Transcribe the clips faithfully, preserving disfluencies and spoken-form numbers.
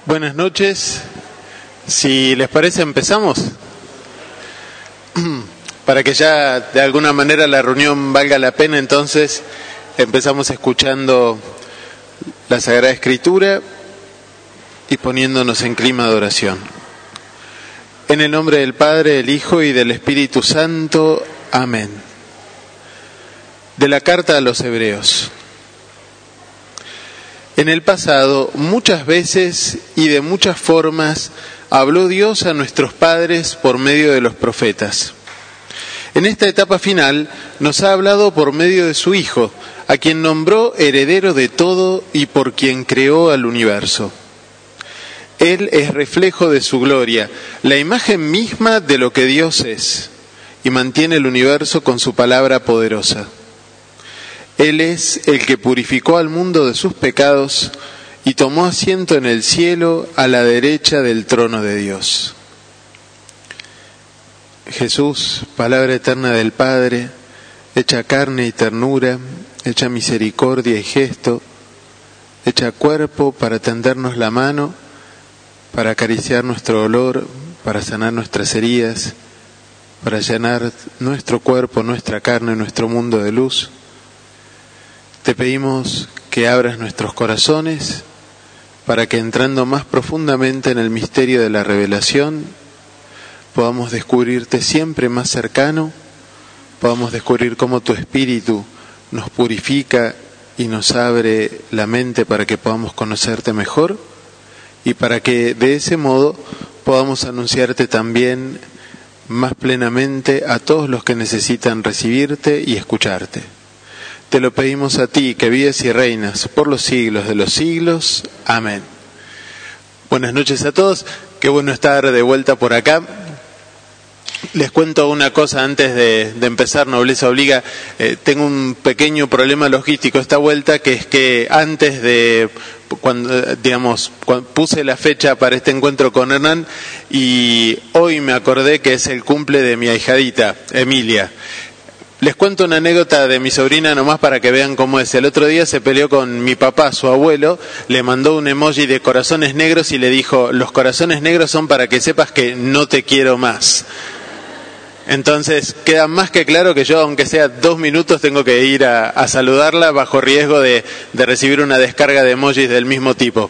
Buenas noches. Si les parece, empezamos. Para que ya de alguna manera la reunión valga la pena, entonces empezamos escuchando la Sagrada Escritura y poniéndonos en clima de oración. En el nombre del Padre, del Hijo y del Espíritu Santo. Amén. De la carta a los Hebreos. En el pasado, muchas veces y de muchas formas, habló Dios a nuestros padres por medio de los profetas. En esta etapa final, nos ha hablado por medio de su Hijo, a quien nombró heredero de todo y por quien creó al universo. Él es reflejo de su gloria, la imagen misma de lo que Dios es, y mantiene el universo con su palabra poderosa. Él es el que purificó al mundo de sus pecados y tomó asiento en el cielo a la derecha del trono de Dios. Jesús, palabra eterna del Padre, hecha carne y ternura, hecha misericordia y gesto, hecha cuerpo para tendernos la mano, para acariciar nuestro dolor, para sanar nuestras heridas, para llenar nuestro cuerpo, nuestra carne, nuestro mundo de luz. Te pedimos que abras nuestros corazones para que, entrando más profundamente en el misterio de la revelación, podamos descubrirte siempre más cercano, podamos descubrir cómo tu Espíritu nos purifica y nos abre la mente para que podamos conocerte mejor y para que de ese modo podamos anunciarte también más plenamente a todos los que necesitan recibirte y escucharte. Te lo pedimos a ti, que vives y reinas por los siglos de los siglos. Amén. Buenas noches a todos. Qué bueno estar de vuelta por acá. Les cuento una cosa antes de, de empezar, Nobleza Obliga. Eh, tengo un pequeño problema logístico esta vuelta, que es que antes de, cuando, digamos, cuando puse la fecha para este encuentro con Hernán, y hoy me acordé que es el cumple de mi ahijadita, Emilia. Les cuento una anécdota de mi sobrina nomás para que vean cómo es. El otro día se peleó con mi papá, su abuelo, le mandó un emoji de corazones negros y le dijo: los corazones negros son para que sepas que no te quiero más. Entonces queda más que claro que yo, aunque sea dos minutos, tengo que ir a, a saludarla bajo riesgo de, de recibir una descarga de emojis del mismo tipo.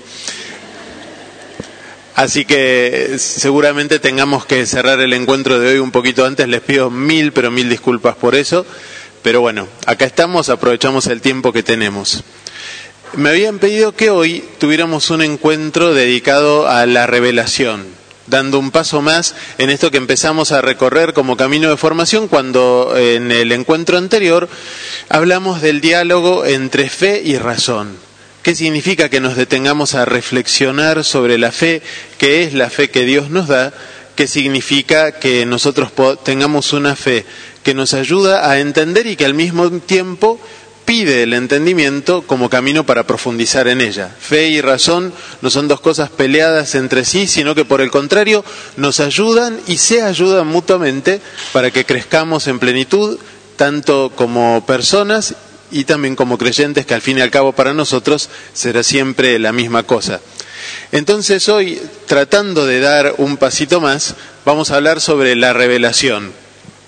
Así que seguramente tengamos que cerrar el encuentro de hoy un poquito antes. Les pido mil, pero mil disculpas por eso. Pero bueno, acá estamos, aprovechamos el tiempo que tenemos. Me habían pedido que hoy tuviéramos un encuentro dedicado a la revelación, dando un paso más en esto que empezamos a recorrer como camino de formación, cuando en el encuentro anterior hablamos del diálogo entre fe y razón. ¿Qué significa que nos detengamos a reflexionar sobre la fe? ¿Qué es la fe que Dios nos da? ¿Qué significa que nosotros tengamos una fe que nos ayuda a entender y que al mismo tiempo pide el entendimiento como camino para profundizar en ella? Fe y razón no son dos cosas peleadas entre sí, sino que por el contrario nos ayudan y se ayudan mutuamente para que crezcamos en plenitud, tanto como personas y también como creyentes, que al fin y al cabo para nosotros será siempre la misma cosa. Entonces hoy, tratando de dar un pasito más, vamos a hablar sobre la revelación.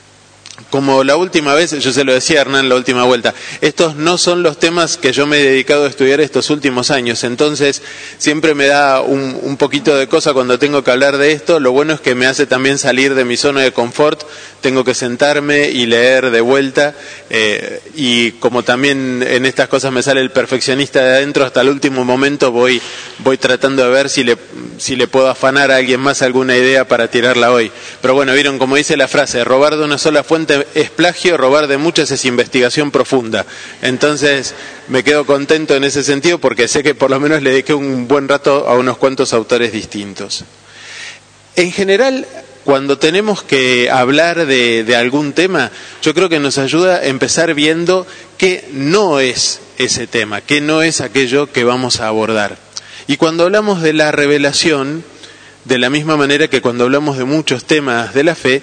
Como la última vez, yo se lo decía a Hernán la última vuelta, estos no son los temas que yo me he dedicado a estudiar estos últimos años, entonces siempre me da un, un poquito de cosa cuando tengo que hablar de esto. Lo bueno es que me hace también salir de mi zona de confort, tengo que sentarme y leer de vuelta, eh, y como también en estas cosas me sale el perfeccionista de adentro, hasta el último momento voy, voy tratando de ver si le, si le puedo afanar a alguien más alguna idea para tirarla hoy. Pero bueno, vieron, como dice la frase, robar de una sola fuente es plagio, robar de muchas es investigación profunda. Entonces me quedo contento en ese sentido, porque sé que por lo menos le dediqué un buen rato a unos cuantos autores distintos. En general, cuando tenemos que hablar de, de algún tema, yo creo que nos ayuda a empezar viendo qué no es ese tema, qué no es aquello que vamos a abordar. Y cuando hablamos de la revelación, de la misma manera que cuando hablamos de muchos temas de la fe,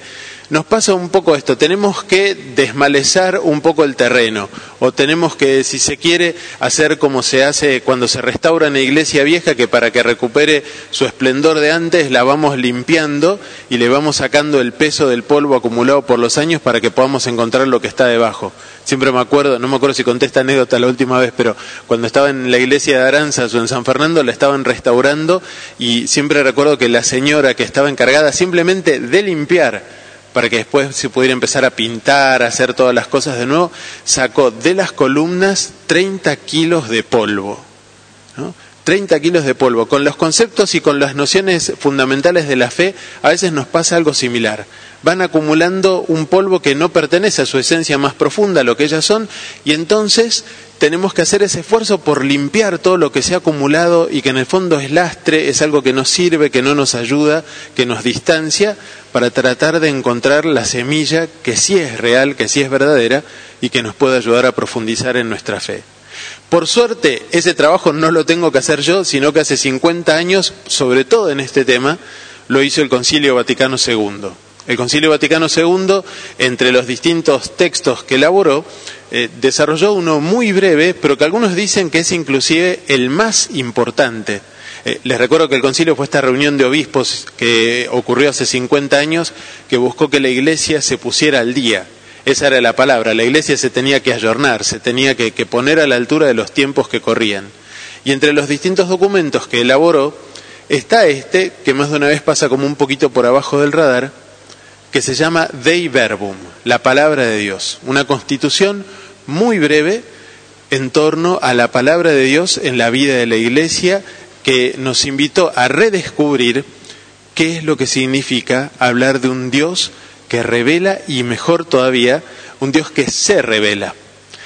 nos pasa un poco esto, tenemos que desmalezar un poco el terreno, o tenemos que, si se quiere, hacer como se hace cuando se restaura una iglesia vieja, que para que recupere su esplendor de antes la vamos limpiando y le vamos sacando el peso del polvo acumulado por los años para que podamos encontrar lo que está debajo. Siempre me acuerdo, no me acuerdo si conté esta anécdota la última vez, pero cuando estaba en la iglesia de Aranzas o en San Fernando la estaban restaurando y siempre recuerdo que la señora que estaba encargada simplemente de limpiar, para que después se pudiera empezar a pintar, a hacer todas las cosas de nuevo, sacó de las columnas treinta kilos de polvo, ¿no? treinta kilos de polvo. Con los conceptos y con las nociones fundamentales de la fe, a veces nos pasa algo similar. Van acumulando un polvo que no pertenece a su esencia más profunda, a lo que ellas son, y entonces tenemos que hacer ese esfuerzo por limpiar todo lo que se ha acumulado y que en el fondo es lastre, es algo que nos sirve, que no nos ayuda, que nos distancia, para tratar de encontrar la semilla que sí es real, que sí es verdadera y que nos puede ayudar a profundizar en nuestra fe. Por suerte, ese trabajo no lo tengo que hacer yo, sino que hace cincuenta años, sobre todo en este tema, lo hizo el Concilio Vaticano segundo. El Concilio Vaticano segundo, entre los distintos textos que elaboró, eh, desarrolló uno muy breve, pero que algunos dicen que es inclusive el más importante. Eh, les recuerdo que el concilio fue esta reunión de obispos que ocurrió hace cincuenta años, que buscó que la iglesia se pusiera al día. Esa era la palabra, la iglesia se tenía que ayornar, se tenía que, que poner a la altura de los tiempos que corrían. Y entre los distintos documentos que elaboró, está este, que más de una vez pasa como un poquito por abajo del radar, que se llama Dei Verbum, la palabra de Dios. Una constitución muy breve en torno a la palabra de Dios en la vida de la iglesia, que nos invitó a redescubrir qué es lo que significa hablar de un Dios que revela y, mejor todavía, un Dios que se revela.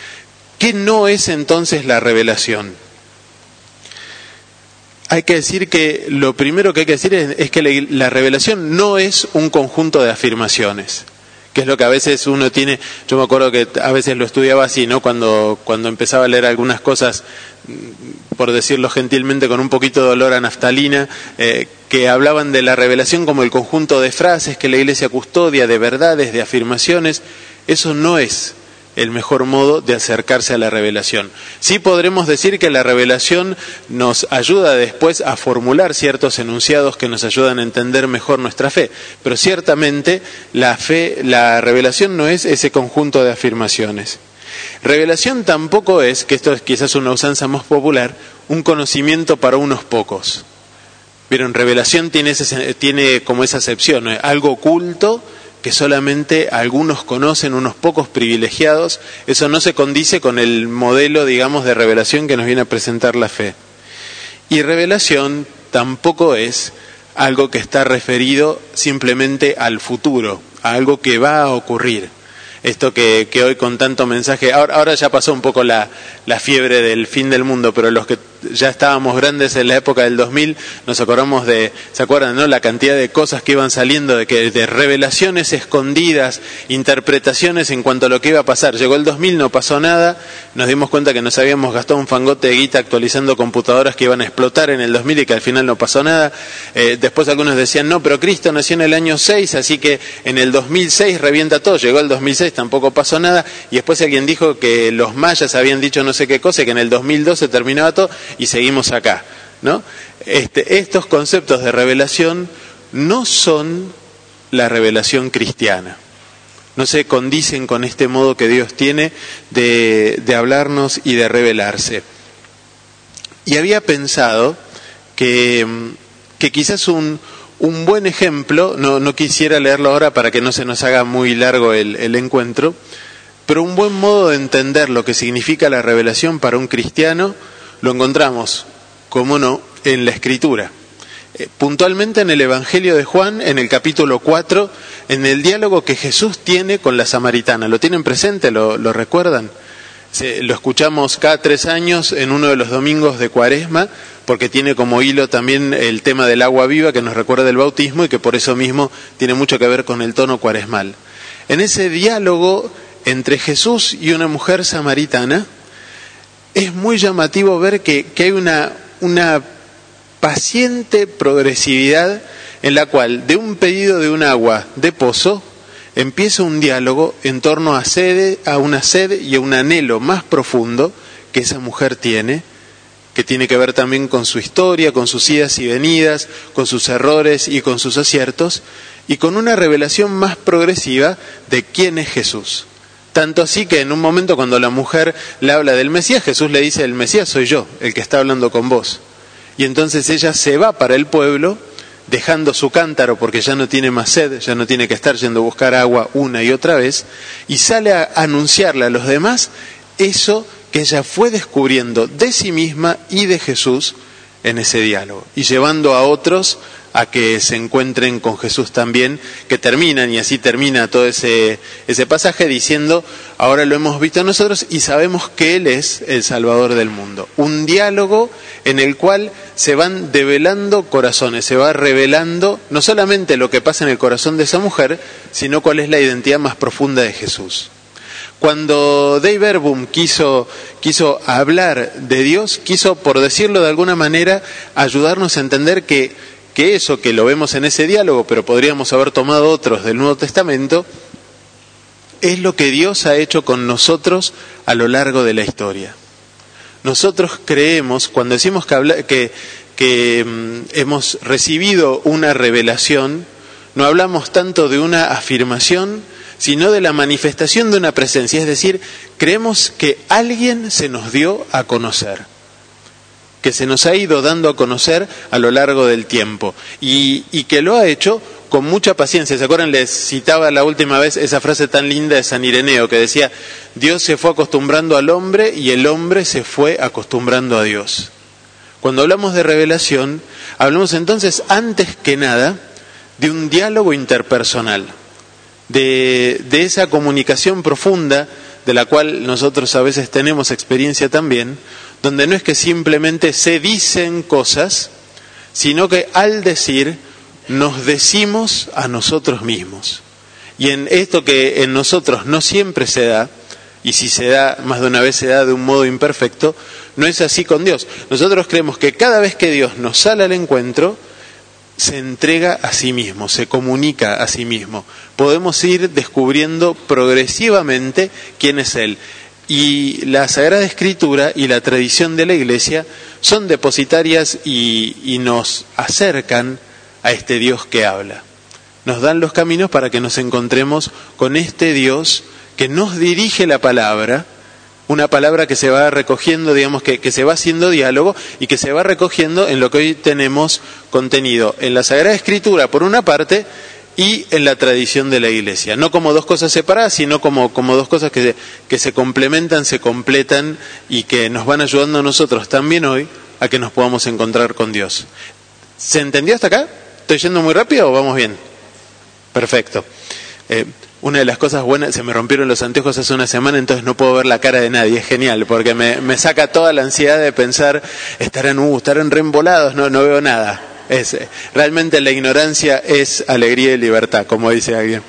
¿Qué no es entonces la revelación? Hay que decir que lo primero que hay que decir es, es que la, la revelación no es un conjunto de afirmaciones, que es lo que a veces uno tiene. Yo me acuerdo que a veces lo estudiaba así, ¿no? Cuando, cuando empezaba a leer algunas cosas, por decirlo gentilmente, con un poquito de olor a naftalina, eh, que hablaban de la revelación como el conjunto de frases que la Iglesia custodia, de verdades, de afirmaciones. Eso no es el mejor modo de acercarse a la revelación. Sí podremos decir que la revelación nos ayuda después a formular ciertos enunciados que nos ayudan a entender mejor nuestra fe, pero ciertamente la fe, la revelación no es ese conjunto de afirmaciones. Revelación tampoco es, que esto es quizás una usanza más popular, un conocimiento para unos pocos. Vieron, revelación tiene, ese, tiene como esa acepción, ¿no? Algo oculto que solamente algunos conocen, unos pocos privilegiados. Eso no se condice con el modelo, digamos, de revelación que nos viene a presentar la fe. Y revelación tampoco es algo que está referido simplemente al futuro, a algo que va a ocurrir. Esto que, que hoy con tanto mensaje, ahora, ahora ya pasó un poco la, la fiebre del fin del mundo, pero los que ya estábamos grandes en la época del dos mil, nos acordamos de, ¿se acuerdan, no? La cantidad de cosas que iban saliendo, de que de revelaciones escondidas, interpretaciones en cuanto a lo que iba a pasar. Llegó el dos mil, no pasó nada, nos dimos cuenta que nos habíamos gastado un fangote de guita actualizando computadoras que iban a explotar en el dos mil y que al final no pasó nada. Eh, después algunos decían, no, pero Cristo nació en el año seis, así que en el dos mil seis revienta todo. Llegó el dos mil seis, tampoco pasó nada, y después alguien dijo que los mayas habían dicho no sé qué cosa, y que en el dos mil doce terminaba todo, y seguimos acá, ¿no? Este, estos conceptos de revelación no son la revelación cristiana, no se condicen con este modo que Dios tiene de, de hablarnos y de revelarse. Y había pensado que, que quizás un, un buen ejemplo, no, no quisiera leerlo ahora para que no se nos haga muy largo el, el encuentro, pero un buen modo de entender lo que significa la revelación para un cristiano lo encontramos, cómo no, en la Escritura. Eh, puntualmente en el Evangelio de Juan, en el capítulo cuatro, en el diálogo que Jesús tiene con la samaritana. ¿Lo tienen presente? ¿Lo, lo recuerdan? Se, lo escuchamos cada tres años en uno de los domingos de Cuaresma, porque tiene como hilo también el tema del agua viva que nos recuerda el bautismo y que por eso mismo tiene mucho que ver con el tono cuaresmal. En ese diálogo entre Jesús y una mujer samaritana, es muy llamativo ver que, que hay una, una paciente progresividad en la cual de un pedido de un agua de pozo, empieza un diálogo en torno a, sed, a una sed y a un anhelo más profundo que esa mujer tiene, que tiene que ver también con su historia, con sus idas y venidas, con sus errores y con sus aciertos, y con una revelación más progresiva de quién es Jesús. Tanto así que en un momento cuando la mujer le habla del Mesías, Jesús le dice: el Mesías soy yo, el que está hablando con vos. Y entonces ella se va para el pueblo, dejando su cántaro porque ya no tiene más sed, ya no tiene que estar yendo a buscar agua una y otra vez, y sale a anunciarle a los demás eso que ella fue descubriendo de sí misma y de Jesús en ese diálogo, y llevando a otros a que se encuentren con Jesús también, que terminan, y así termina todo ese, ese pasaje diciendo: ahora lo hemos visto nosotros y sabemos que Él es el Salvador del mundo. Un diálogo en el cual se van develando corazones, se va revelando no solamente lo que pasa en el corazón de esa mujer, sino cuál es la identidad más profunda de Jesús. Cuando Dei Verbum quiso, quiso hablar de Dios, quiso, por decirlo de alguna manera, ayudarnos a entender que, que eso que lo vemos en ese diálogo, pero podríamos haber tomado otros del Nuevo Testamento, es lo que Dios ha hecho con nosotros a lo largo de la historia. Nosotros creemos, cuando decimos que, habla, que, que um, hemos recibido una revelación, no hablamos tanto de una afirmación, sino de la manifestación de una presencia. Es decir, creemos que alguien se nos dio a conocer, que se nos ha ido dando a conocer a lo largo del tiempo, y, y que lo ha hecho con mucha paciencia. ¿Se acuerdan? Les citaba la última vez esa frase tan linda de San Ireneo, que decía: Dios se fue acostumbrando al hombre y el hombre se fue acostumbrando a Dios. Cuando hablamos de revelación, hablamos entonces, antes que nada, de un diálogo interpersonal, de, de esa comunicación profunda de la cual nosotros a veces tenemos experiencia también, donde no es que simplemente se dicen cosas, sino que al decir nos decimos a nosotros mismos. Y en esto que en nosotros no siempre se da, y si se da, más de una vez se da de un modo imperfecto, no es así con Dios. Nosotros creemos que cada vez que Dios nos sale al encuentro, se entrega a sí mismo, se comunica a sí mismo. Podemos ir descubriendo progresivamente quién es Él. Y la Sagrada Escritura y la tradición de la Iglesia son depositarias y, y nos acercan a este Dios que habla. Nos dan los caminos para que nos encontremos con este Dios que nos dirige la palabra, una palabra que se va recogiendo, digamos, que, que se va haciendo diálogo y que se va recogiendo en lo que hoy tenemos contenido en la Sagrada Escritura, por una parte, y en la tradición de la Iglesia. No como dos cosas separadas, sino como, como dos cosas que, que se complementan, se completan y que nos van ayudando a nosotros también hoy a que nos podamos encontrar con Dios. ¿Se entendió hasta acá? ¿Estoy yendo muy rápido o vamos bien? Perfecto. Eh, Una de las cosas buenas, se me rompieron los anteojos hace una semana, entonces no puedo ver la cara de nadie, es genial, porque me, me saca toda la ansiedad de pensar, estarán, uh, estarán reembolados, no, no veo nada. Es, realmente la ignorancia es alegría y libertad, como dice alguien.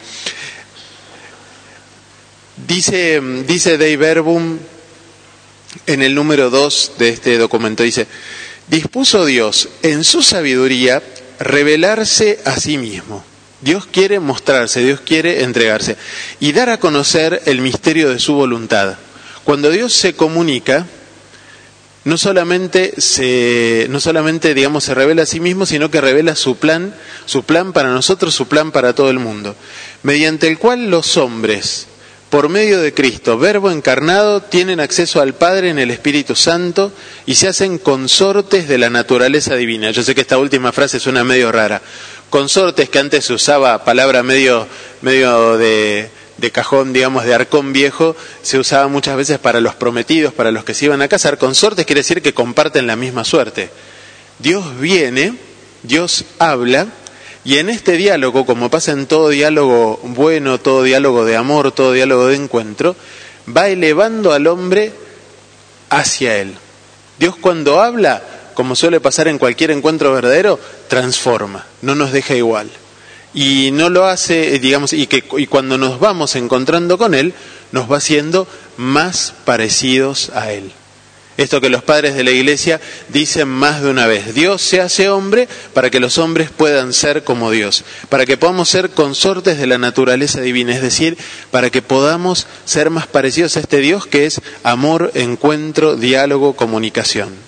Dice, dice Dei Verbum en el número dos de este documento, dice: dispuso Dios en su sabiduría revelarse a sí mismo. Dios quiere mostrarse, Dios quiere entregarse y dar a conocer el misterio de su voluntad. Cuando Dios se comunica, no solamente se, no solamente digamos se revela a sí mismo, sino que revela su plan, su plan para nosotros, su plan para todo el mundo, mediante el cual los hombres, por medio de Cristo, Verbo encarnado, tienen acceso al Padre en el Espíritu Santo y se hacen consortes de la naturaleza divina. Yo sé que esta última frase suena medio rara. Consortes, que antes se usaba, palabra medio, medio de, de cajón, digamos, de arcón viejo, se usaba muchas veces para los prometidos, para los que se iban a casar. Consortes quiere decir que comparten la misma suerte. Dios viene, Dios habla, y en este diálogo, como pasa en todo diálogo bueno, todo diálogo de amor, todo diálogo de encuentro, va elevando al hombre hacia Él. Dios, cuando habla, como suele pasar en cualquier encuentro verdadero, transforma, no nos deja igual. Y no lo hace, digamos, y que y cuando nos vamos encontrando con Él, nos va haciendo más parecidos a Él. Esto que los padres de la Iglesia dicen más de una vez. Dios se hace hombre para que los hombres puedan ser como Dios, para que podamos ser consortes de la naturaleza divina, es decir, para que podamos ser más parecidos a este Dios que es amor, encuentro, diálogo, comunicación.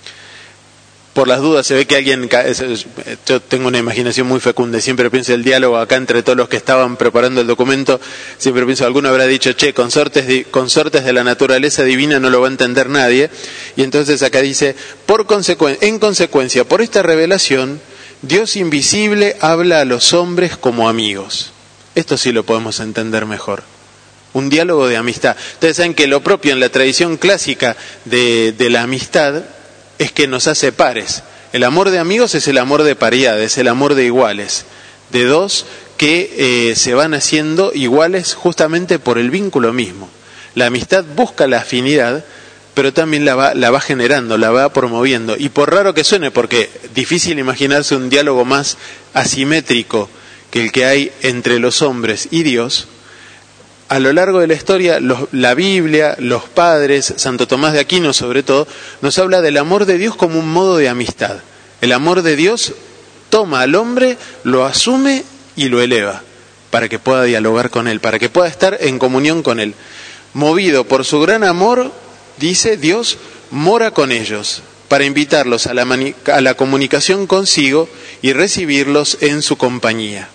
Por las dudas, se ve que alguien, yo tengo una imaginación muy fecunda, siempre pienso el diálogo acá entre todos los que estaban preparando el documento, siempre pienso, alguno habrá dicho, che, consortes de, consortes de la naturaleza divina no lo va a entender nadie, y entonces acá dice, por consecuen- en consecuencia, por esta revelación, Dios invisible habla a los hombres como amigos. Esto sí lo podemos entender mejor. Un diálogo de amistad. Ustedes saben que lo propio en la tradición clásica de, de la amistad es que nos hace pares. El amor de amigos es el amor de paridad, es el amor de iguales, de dos que eh, se van haciendo iguales justamente por el vínculo mismo. La amistad busca la afinidad, pero también la va, la va generando, la va promoviendo. Y por raro que suene, porque es difícil imaginarse un diálogo más asimétrico que el que hay entre los hombres y Dios, a lo largo de la historia, los, la Biblia, los padres, Santo Tomás de Aquino sobre todo, nos habla del amor de Dios como un modo de amistad. El amor de Dios toma al hombre, lo asume y lo eleva, para que pueda dialogar con él, para que pueda estar en comunión con él. Movido por su gran amor, dice Dios, mora con ellos, para invitarlos a la, mani- a la comunicación consigo y recibirlos en su compañía.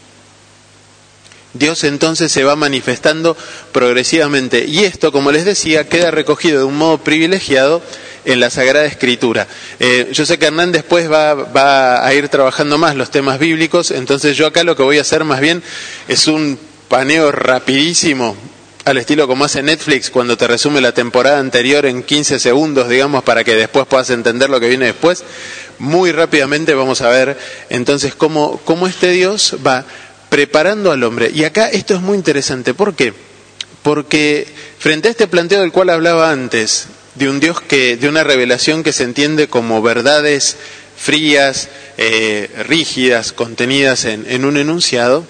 Dios entonces se va manifestando progresivamente y esto, como les decía, queda recogido de un modo privilegiado en la Sagrada Escritura. Eh, yo sé que Hernán después va, va a ir trabajando más los temas bíblicos, entonces yo acá lo que voy a hacer más bien es un paneo rapidísimo, al estilo como hace Netflix cuando te resume la temporada anterior en quince segundos, digamos, para que después puedas entender lo que viene después. Muy rápidamente vamos a ver entonces cómo, cómo este Dios va preparando al hombre. Y acá esto es muy interesante. ¿Por qué? Porque frente a este planteo del cual hablaba antes, de un Dios que, de una revelación que se entiende como verdades frías, eh, rígidas, contenidas en, en un enunciado,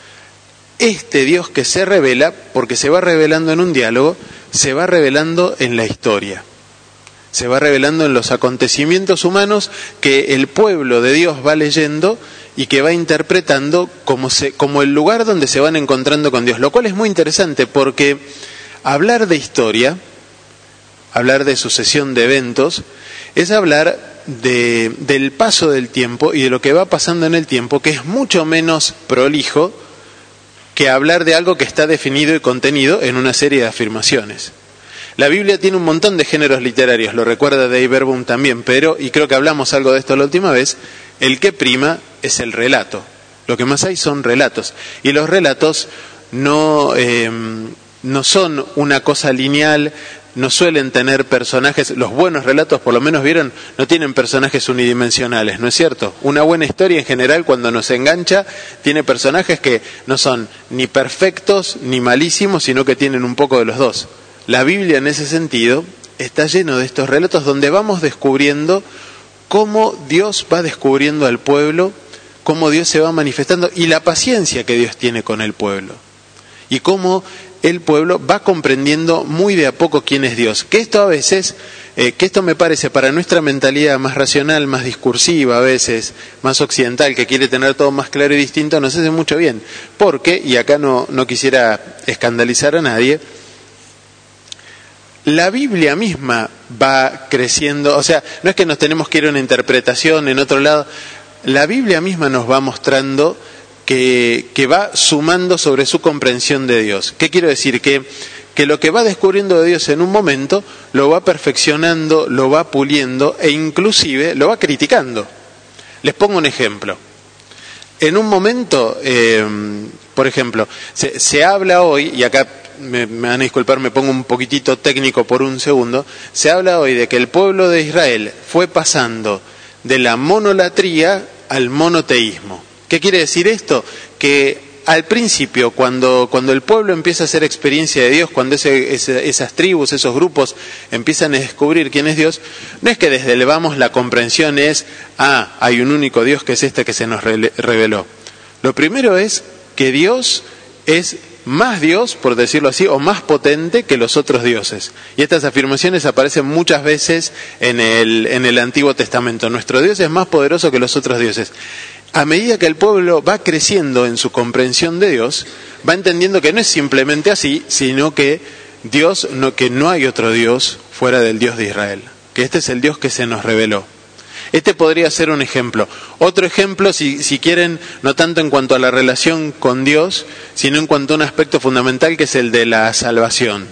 este Dios que se revela, porque se va revelando en un diálogo, se va revelando en la historia. Se va revelando en los acontecimientos humanos que el pueblo de Dios va leyendo y que va interpretando como, se, como el lugar donde se van encontrando con Dios, lo cual es muy interesante porque hablar de historia, hablar de sucesión de eventos, es hablar de, del paso del tiempo y de lo que va pasando en el tiempo, que es mucho menos prolijo que hablar de algo que está definido y contenido en una serie de afirmaciones. La Biblia tiene un montón de géneros literarios, lo recuerda Dave Verboom también, pero, y creo que hablamos algo de esto la última vez, el que prima es el relato. Lo que más hay son relatos. Y los relatos no, eh, no son una cosa lineal, no suelen tener personajes, los buenos relatos por lo menos vieron, no tienen personajes unidimensionales, ¿no es cierto? Una buena historia en general cuando nos engancha tiene personajes que no son ni perfectos ni malísimos, sino que tienen un poco de los dos. La Biblia en ese sentido está lleno de estos relatos donde vamos descubriendo cómo Dios va descubriendo al pueblo, cómo Dios se va manifestando y la paciencia que Dios tiene con el pueblo. Y cómo el pueblo va comprendiendo muy de a poco quién es Dios. Que esto a veces, eh, que esto me parece para nuestra mentalidad más racional, más discursiva a veces, más occidental, que quiere tener todo más claro y distinto, nos hace mucho bien. Porque, y acá no, no quisiera escandalizar a nadie, la Biblia misma va creciendo, o sea, no es que nos tenemos que ir a una interpretación en otro lado, la Biblia misma nos va mostrando que, que va sumando sobre su comprensión de Dios. ¿Qué quiero decir? Que, que lo que va descubriendo de Dios en un momento, lo va perfeccionando, lo va puliendo e inclusive lo va criticando. Les pongo un ejemplo. En un momento, eh, por ejemplo, se, se habla hoy, y acá me, me van a disculpar, me pongo un poquitito técnico por un segundo, se habla hoy de que el pueblo de Israel fue pasando de la monolatría al monoteísmo. ¿Qué quiere decir esto? Que al principio, cuando, cuando el pueblo empieza a hacer experiencia de Dios, cuando ese, ese, esas tribus, esos grupos empiezan a descubrir quién es Dios, no es que desde el vamos la comprensión es, ah, hay un único Dios que es este que se nos reveló. Lo primero es que Dios es más Dios, por decirlo así, o más potente que los otros dioses. Y estas afirmaciones aparecen muchas veces en el, en el Antiguo Testamento. Nuestro Dios es más poderoso que los otros dioses. A medida que el pueblo va creciendo en su comprensión de Dios, va entendiendo que no es simplemente así, sino que Dios, no, que no hay otro Dios fuera del Dios de Israel, que este es el Dios que se nos reveló. Este podría ser un ejemplo. Otro ejemplo, si, si quieren, no tanto en cuanto a la relación con Dios, sino en cuanto a un aspecto fundamental que es el de la salvación.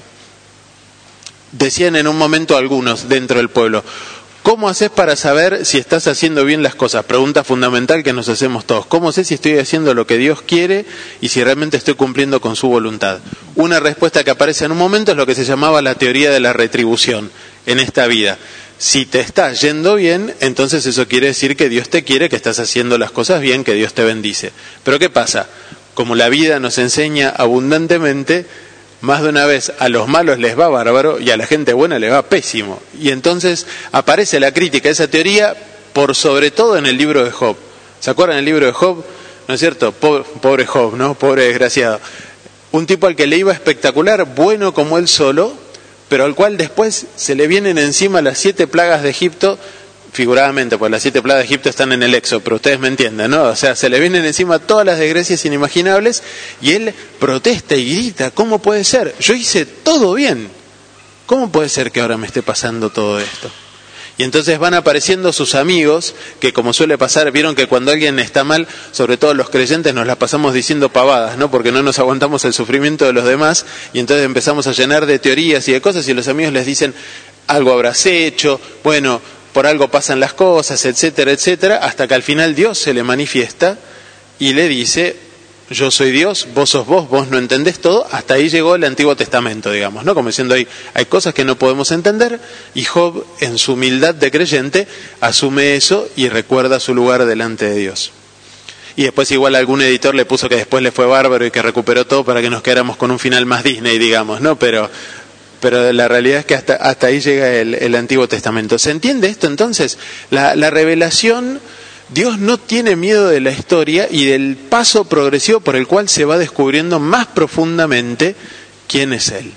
Decían en un momento algunos dentro del pueblo, ¿cómo haces para saber si estás haciendo bien las cosas? Pregunta fundamental que nos hacemos todos. ¿Cómo sé si estoy haciendo lo que Dios quiere y si realmente estoy cumpliendo con su voluntad? Una respuesta que aparece en un momento es lo que se llamaba la teoría de la retribución en esta vida. Si te está yendo bien, entonces eso quiere decir que Dios te quiere, que estás haciendo las cosas bien, que Dios te bendice. Pero ¿qué pasa? Como la vida nos enseña abundantemente, más de una vez a los malos les va bárbaro y a la gente buena les va pésimo. Y entonces aparece la crítica a esa teoría, por sobre todo en el libro de Job. ¿Se acuerdan del libro de Job? ¿No es cierto? Pobre, pobre Job, ¿no? Pobre desgraciado. Un tipo al que le iba espectacular, bueno como él solo, pero al cual después se le vienen encima las siete plagas de Egipto, figuradamente, pues las siete plagas de Egipto están en el Éxodo, pero ustedes me entienden, ¿no? O sea, se le vienen encima todas las desgracias inimaginables y él protesta y grita, ¿cómo puede ser? Yo hice todo bien, ¿cómo puede ser que ahora me esté pasando todo esto? Y entonces van apareciendo sus amigos, que como suele pasar, vieron que cuando alguien está mal, sobre todo los creyentes, nos la pasamos diciendo pavadas, ¿no? Porque no nos aguantamos el sufrimiento de los demás, y entonces empezamos a llenar de teorías y de cosas, y los amigos les dicen, algo habrás hecho, bueno, por algo pasan las cosas, etcétera, etcétera, hasta que al final Dios se le manifiesta y le dice, yo soy Dios, vos sos vos, vos no entendés todo. Hasta ahí llegó el Antiguo Testamento, digamos, ¿no? Como diciendo, hay, hay cosas que no podemos entender, y Job, en su humildad de creyente, asume eso y recuerda su lugar delante de Dios. Y después igual algún editor le puso que después le fue bárbaro y que recuperó todo para que nos quedáramos con un final más Disney, digamos, ¿no? Pero, pero la realidad es que hasta, hasta ahí llega el, el Antiguo Testamento. ¿Se entiende esto entonces? La, la revelación... Dios no tiene miedo de la historia y del paso progresivo por el cual se va descubriendo más profundamente quién es Él.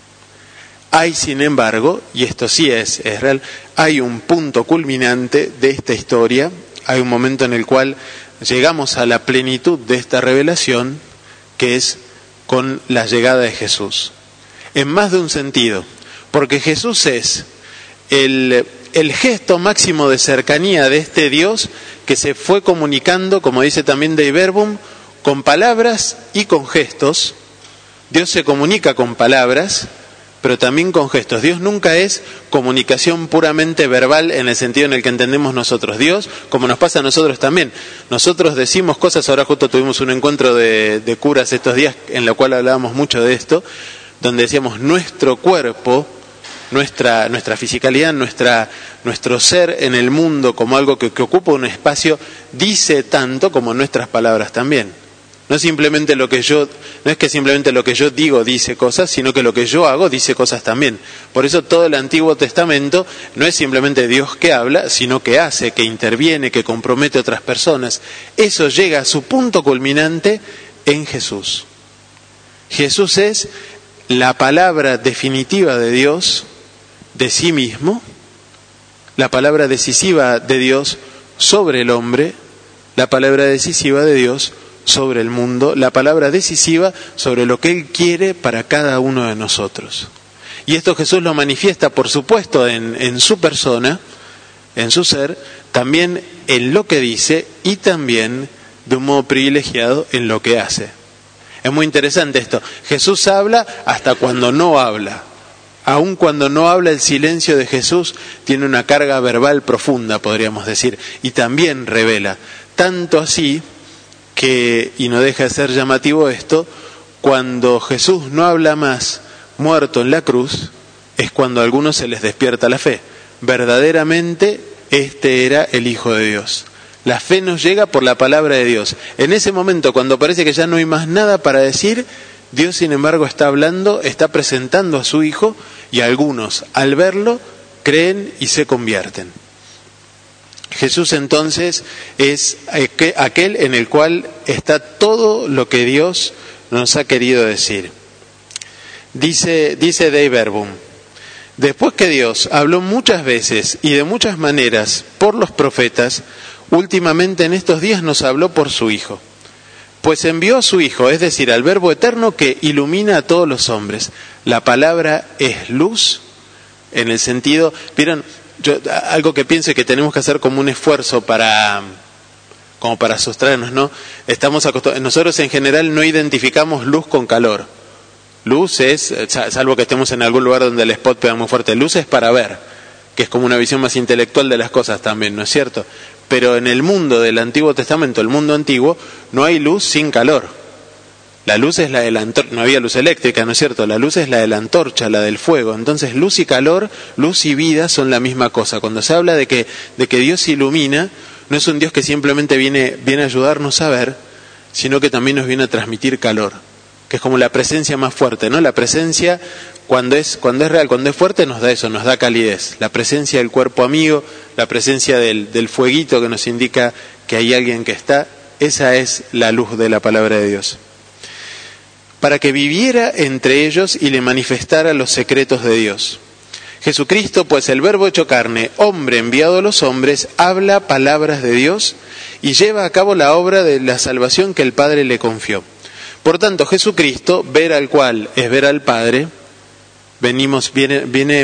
Hay, sin embargo, y esto sí es, es real, hay un punto culminante de esta historia, hay un momento en el cual llegamos a la plenitud de esta revelación, que es con la llegada de Jesús. En más de un sentido, porque Jesús es el... el gesto máximo de cercanía de este Dios que se fue comunicando, como dice también Dei Verbum, con palabras y con gestos. Dios se comunica con palabras, pero también con gestos. Dios nunca es comunicación puramente verbal en el sentido en el que entendemos nosotros. Dios, como nos pasa a nosotros también, nosotros decimos cosas. Ahora justo tuvimos un encuentro de, de curas estos días en el cual hablábamos mucho de esto, donde decíamos nuestro cuerpo, Nuestra, nuestra fisicalidad, nuestra, nuestro ser en el mundo como algo que, que ocupa un espacio, dice tanto como nuestras palabras también. No es simplemente lo que yo, no es que simplemente lo que yo digo dice cosas, sino que lo que yo hago dice cosas también. Por eso todo el Antiguo Testamento no es simplemente Dios que habla, sino que hace, que interviene, que compromete a otras personas. Eso llega a su punto culminante en Jesús. Jesús es la palabra definitiva de Dios de sí mismo, la palabra decisiva de Dios sobre el hombre, la palabra decisiva de Dios sobre el mundo, la palabra decisiva sobre lo que Él quiere para cada uno de nosotros. Y esto Jesús lo manifiesta, por supuesto, en, en su persona, en su ser, también en lo que dice y también de un modo privilegiado en lo que hace. Es muy interesante esto. Jesús habla hasta cuando no habla. Aun cuando no habla, el silencio de Jesús tiene una carga verbal profunda, podríamos decir, y también revela. Tanto así que, y no deja de ser llamativo esto, cuando Jesús no habla más muerto en la cruz, es cuando a algunos se les despierta la fe. Verdaderamente este era el Hijo de Dios. La fe nos llega por la palabra de Dios. En ese momento, cuando parece que ya no hay más nada para decir, Dios, sin embargo, está hablando, está presentando a su Hijo, y algunos, al verlo, creen y se convierten. Jesús, entonces, es aquel en el cual está todo lo que Dios nos ha querido decir. Dice, dice Dei Verbum: después que Dios habló muchas veces y de muchas maneras por los profetas, últimamente en estos días nos habló por su Hijo. Pues envió a su Hijo, es decir, al Verbo eterno que ilumina a todos los hombres. La palabra es luz, en el sentido, ¿vieron? Yo, algo que pienso que tenemos que hacer como un esfuerzo para, como para sustraernos, ¿no? Estamos acostumbrados, nosotros en general no identificamos luz con calor. Luz es, salvo que estemos en algún lugar donde el spot pega muy fuerte, luz es para ver, que es como una visión más intelectual de las cosas también, ¿no es cierto? Pero en el mundo del Antiguo Testamento, el mundo antiguo, no hay luz sin calor. La luz es la de la antorcha, no había luz eléctrica, ¿no es cierto? La luz es la de la antorcha, la del fuego. Entonces luz y calor, luz y vida son la misma cosa. Cuando se habla de que, de que Dios ilumina, no es un Dios que simplemente viene, viene a ayudarnos a ver, sino que también nos viene a transmitir calor, que es como la presencia más fuerte, ¿no? La presencia, cuando es, cuando es real, cuando es fuerte, nos da eso, nos da calidez. La presencia del cuerpo amigo, la presencia del, del fueguito que nos indica que hay alguien que está, esa es la luz de la palabra de Dios. Para que viviera entre ellos y le manifestara los secretos de Dios. Jesucristo, pues el Verbo hecho carne, hombre enviado a los hombres, habla palabras de Dios y lleva a cabo la obra de la salvación que el Padre le confió. Por tanto, Jesucristo, ver al cual es ver al Padre, venimos, viene, viene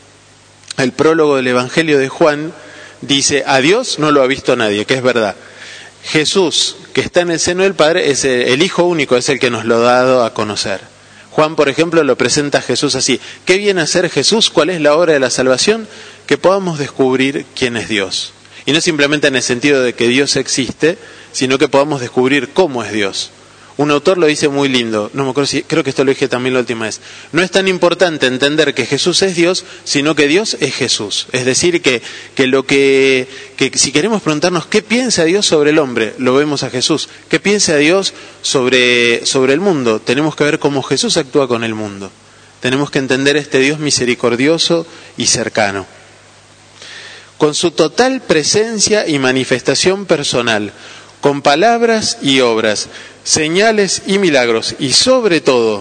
el prólogo del Evangelio de Juan, dice, a Dios no lo ha visto nadie, que es verdad. Jesús, que está en el seno del Padre, es el Hijo único, es el que nos lo ha dado a conocer. Juan, por ejemplo, lo presenta a Jesús así. ¿Qué viene a hacer Jesús? ¿Cuál es la obra de la salvación? Que podamos descubrir quién es Dios. Y no simplemente en el sentido de que Dios existe, sino que podamos descubrir cómo es Dios. Un autor lo dice muy lindo, no me acuerdo si, creo que esto lo dije también la última vez. No es tan importante entender que Jesús es Dios, sino que Dios es Jesús. Es decir, que, que lo que, que si queremos preguntarnos qué piensa Dios sobre el hombre, lo vemos a Jesús. ¿Qué piensa Dios sobre, sobre el mundo? Tenemos que ver cómo Jesús actúa con el mundo. Tenemos que entender este Dios misericordioso y cercano. Con su total presencia y manifestación personal, con palabras y obras, señales y milagros, y sobre todo,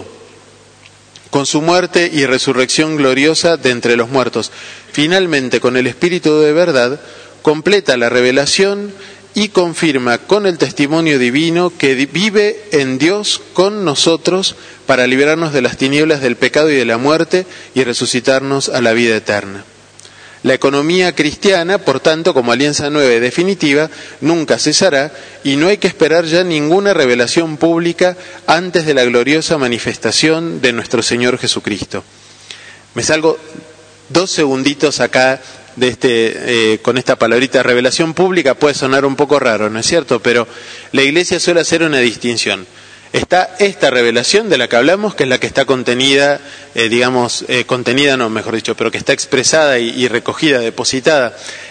con su muerte y resurrección gloriosa de entre los muertos. Finalmente, con el Espíritu de verdad, completa la revelación y confirma con el testimonio divino que vive en Dios con nosotros para liberarnos de las tinieblas del pecado y de la muerte y resucitarnos a la vida eterna. La economía cristiana, por tanto, como alianza nueva y definitiva, nunca cesará y no hay que esperar ya ninguna revelación pública antes de la gloriosa manifestación de nuestro Señor Jesucristo. Me salgo dos segunditos acá de este, eh, con esta palabrita. Revelación pública puede sonar un poco raro, ¿no es cierto? Pero la Iglesia suele hacer una distinción. Está esta revelación de la que hablamos, que es la que está contenida, eh, digamos, eh, contenida no, mejor dicho, pero que está expresada y, y recogida, depositada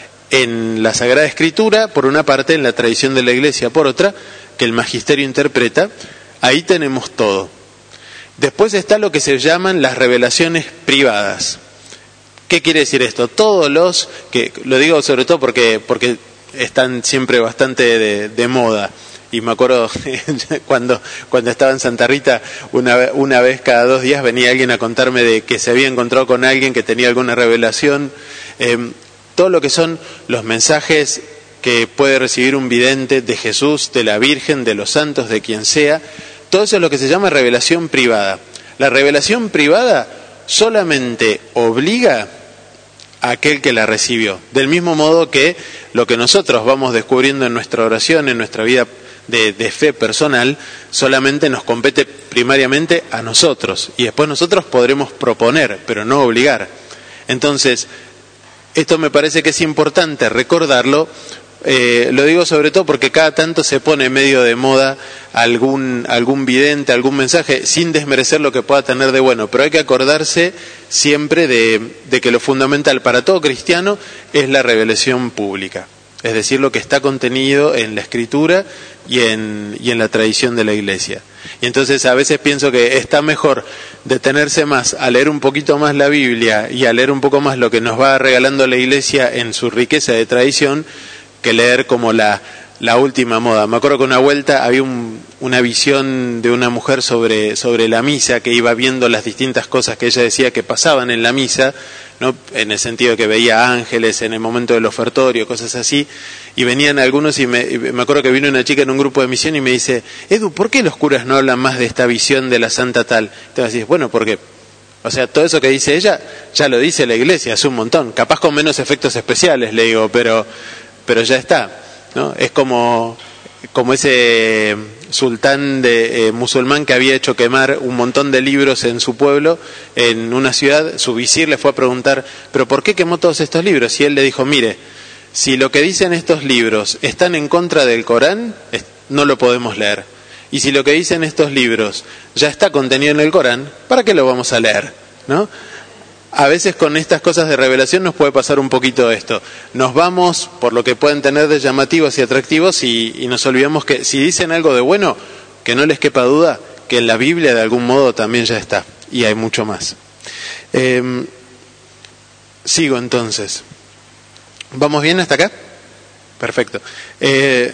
en la Sagrada Escritura, por una parte, en la tradición de la Iglesia, por otra, que el Magisterio interpreta. Ahí tenemos todo. Después está lo que se llaman las revelaciones privadas. ¿Qué quiere decir esto? Todos los, que lo digo sobre todo porque, porque están siempre bastante de, de moda. Y me acuerdo cuando, cuando estaba en Santa Rita, una, una vez cada dos días venía alguien a contarme de que se había encontrado con alguien que tenía alguna revelación. Eh, todo lo que son los mensajes que puede recibir un vidente de Jesús, de la Virgen, de los santos, de quien sea, todo eso es lo que se llama revelación privada. La revelación privada solamente obliga a aquel que la recibió. Del mismo modo que lo que nosotros vamos descubriendo en nuestra oración, en nuestra vida De, de fe personal, solamente nos compete primariamente a nosotros y después nosotros podremos proponer, pero no obligar. Entonces, esto me parece que es importante recordarlo. Eh, lo digo sobre todo porque cada tanto se pone medio de moda algún, algún vidente, algún mensaje, sin desmerecer lo que pueda tener de bueno, pero hay que acordarse siempre de, de que lo fundamental para todo cristiano es la revelación pública. Es decir, lo que está contenido en la Escritura y en, y en la tradición de la Iglesia. Y entonces a veces pienso que está mejor detenerse más a leer un poquito más la Biblia y a leer un poco más lo que nos va regalando la Iglesia en su riqueza de tradición, que leer como la, la última moda. Me acuerdo que una vuelta había un, una visión de una mujer sobre, sobre la misa, que iba viendo las distintas cosas que ella decía que pasaban en la misa, ¿no? En el sentido de que veía ángeles en el momento del ofertorio, cosas así, y venían algunos y me, y me acuerdo que vino una chica en un grupo de misión y me dice, Edu, ¿por qué los curas no hablan más de esta visión de la santa tal? Entonces decís, bueno, porque, o sea, todo eso que dice ella, ya lo dice la iglesia, es un montón, capaz con menos efectos especiales, le digo, pero, pero ya está, ¿no? Es como, como ese sultán de, eh, musulmán que había hecho quemar un montón de libros en su pueblo, en una ciudad. Su visir le fue a preguntar, ¿pero por qué quemó todos estos libros? Y él le dijo, mire, si lo que dicen estos libros están en contra del Corán, no lo podemos leer. Y si lo que dicen estos libros ya está contenido en el Corán, ¿para qué lo vamos a leer? ¿No? A veces con estas cosas de revelación nos puede pasar un poquito esto. Nos vamos por lo que pueden tener de llamativos y atractivos y, y nos olvidamos que si dicen algo de bueno, que no les quepa duda que en la Biblia de algún modo también ya está. Y hay mucho más. Eh, sigo entonces. ¿Vamos bien hasta acá? Perfecto. Eh,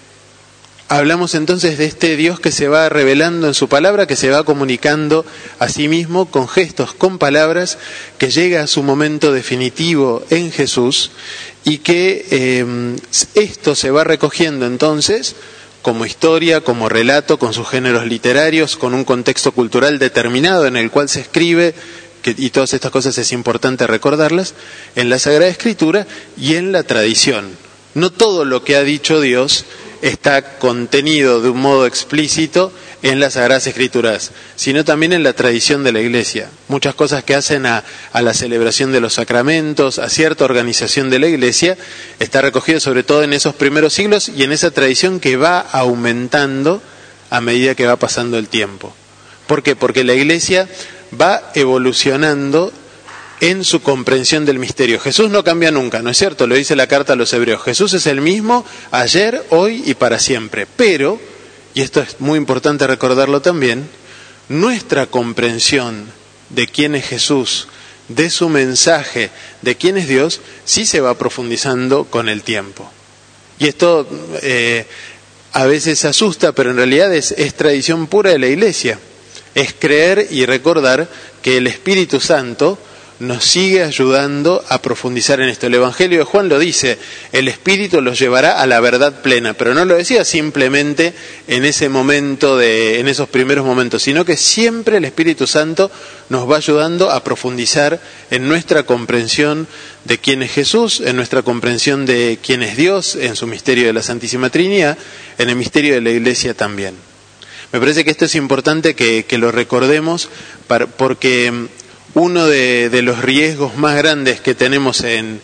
Hablamos entonces de este Dios que se va revelando en su palabra, que se va comunicando a sí mismo con gestos, con palabras, que llega a su momento definitivo en Jesús y que eh, esto se va recogiendo entonces como historia, como relato, con sus géneros literarios, con un contexto cultural determinado en el cual se escribe, que, y todas estas cosas es importante recordarlas, en la Sagrada Escritura y en la tradición. No todo lo que ha dicho Dios está contenido de un modo explícito en las Sagradas Escrituras, sino también en la tradición de la Iglesia. Muchas cosas que hacen a, a la celebración de los sacramentos, a cierta organización de la Iglesia, está recogido sobre todo en esos primeros siglos y en esa tradición que va aumentando a medida que va pasando el tiempo. ¿Por qué? Porque la Iglesia va evolucionando en su comprensión del misterio. Jesús no cambia nunca, ¿no es cierto? Lo dice la carta a los hebreos. Jesús es el mismo ayer, hoy y para siempre. Pero, y esto es muy importante recordarlo también, nuestra comprensión de quién es Jesús, de su mensaje, de quién es Dios, sí se va profundizando con el tiempo. Y esto eh, a veces asusta, pero en realidad es, es tradición pura de la Iglesia. Es creer y recordar que el Espíritu Santo nos sigue ayudando a profundizar en esto. El Evangelio de Juan lo dice, el Espíritu los llevará a la verdad plena, pero no lo decía simplemente en ese momento, de, en esos primeros momentos, sino que siempre el Espíritu Santo nos va ayudando a profundizar en nuestra comprensión de quién es Jesús, en nuestra comprensión de quién es Dios, en su misterio de la Santísima Trinidad, en el misterio de la Iglesia también. Me parece que esto es importante que, que lo recordemos para, porque uno de, de los riesgos más grandes que tenemos en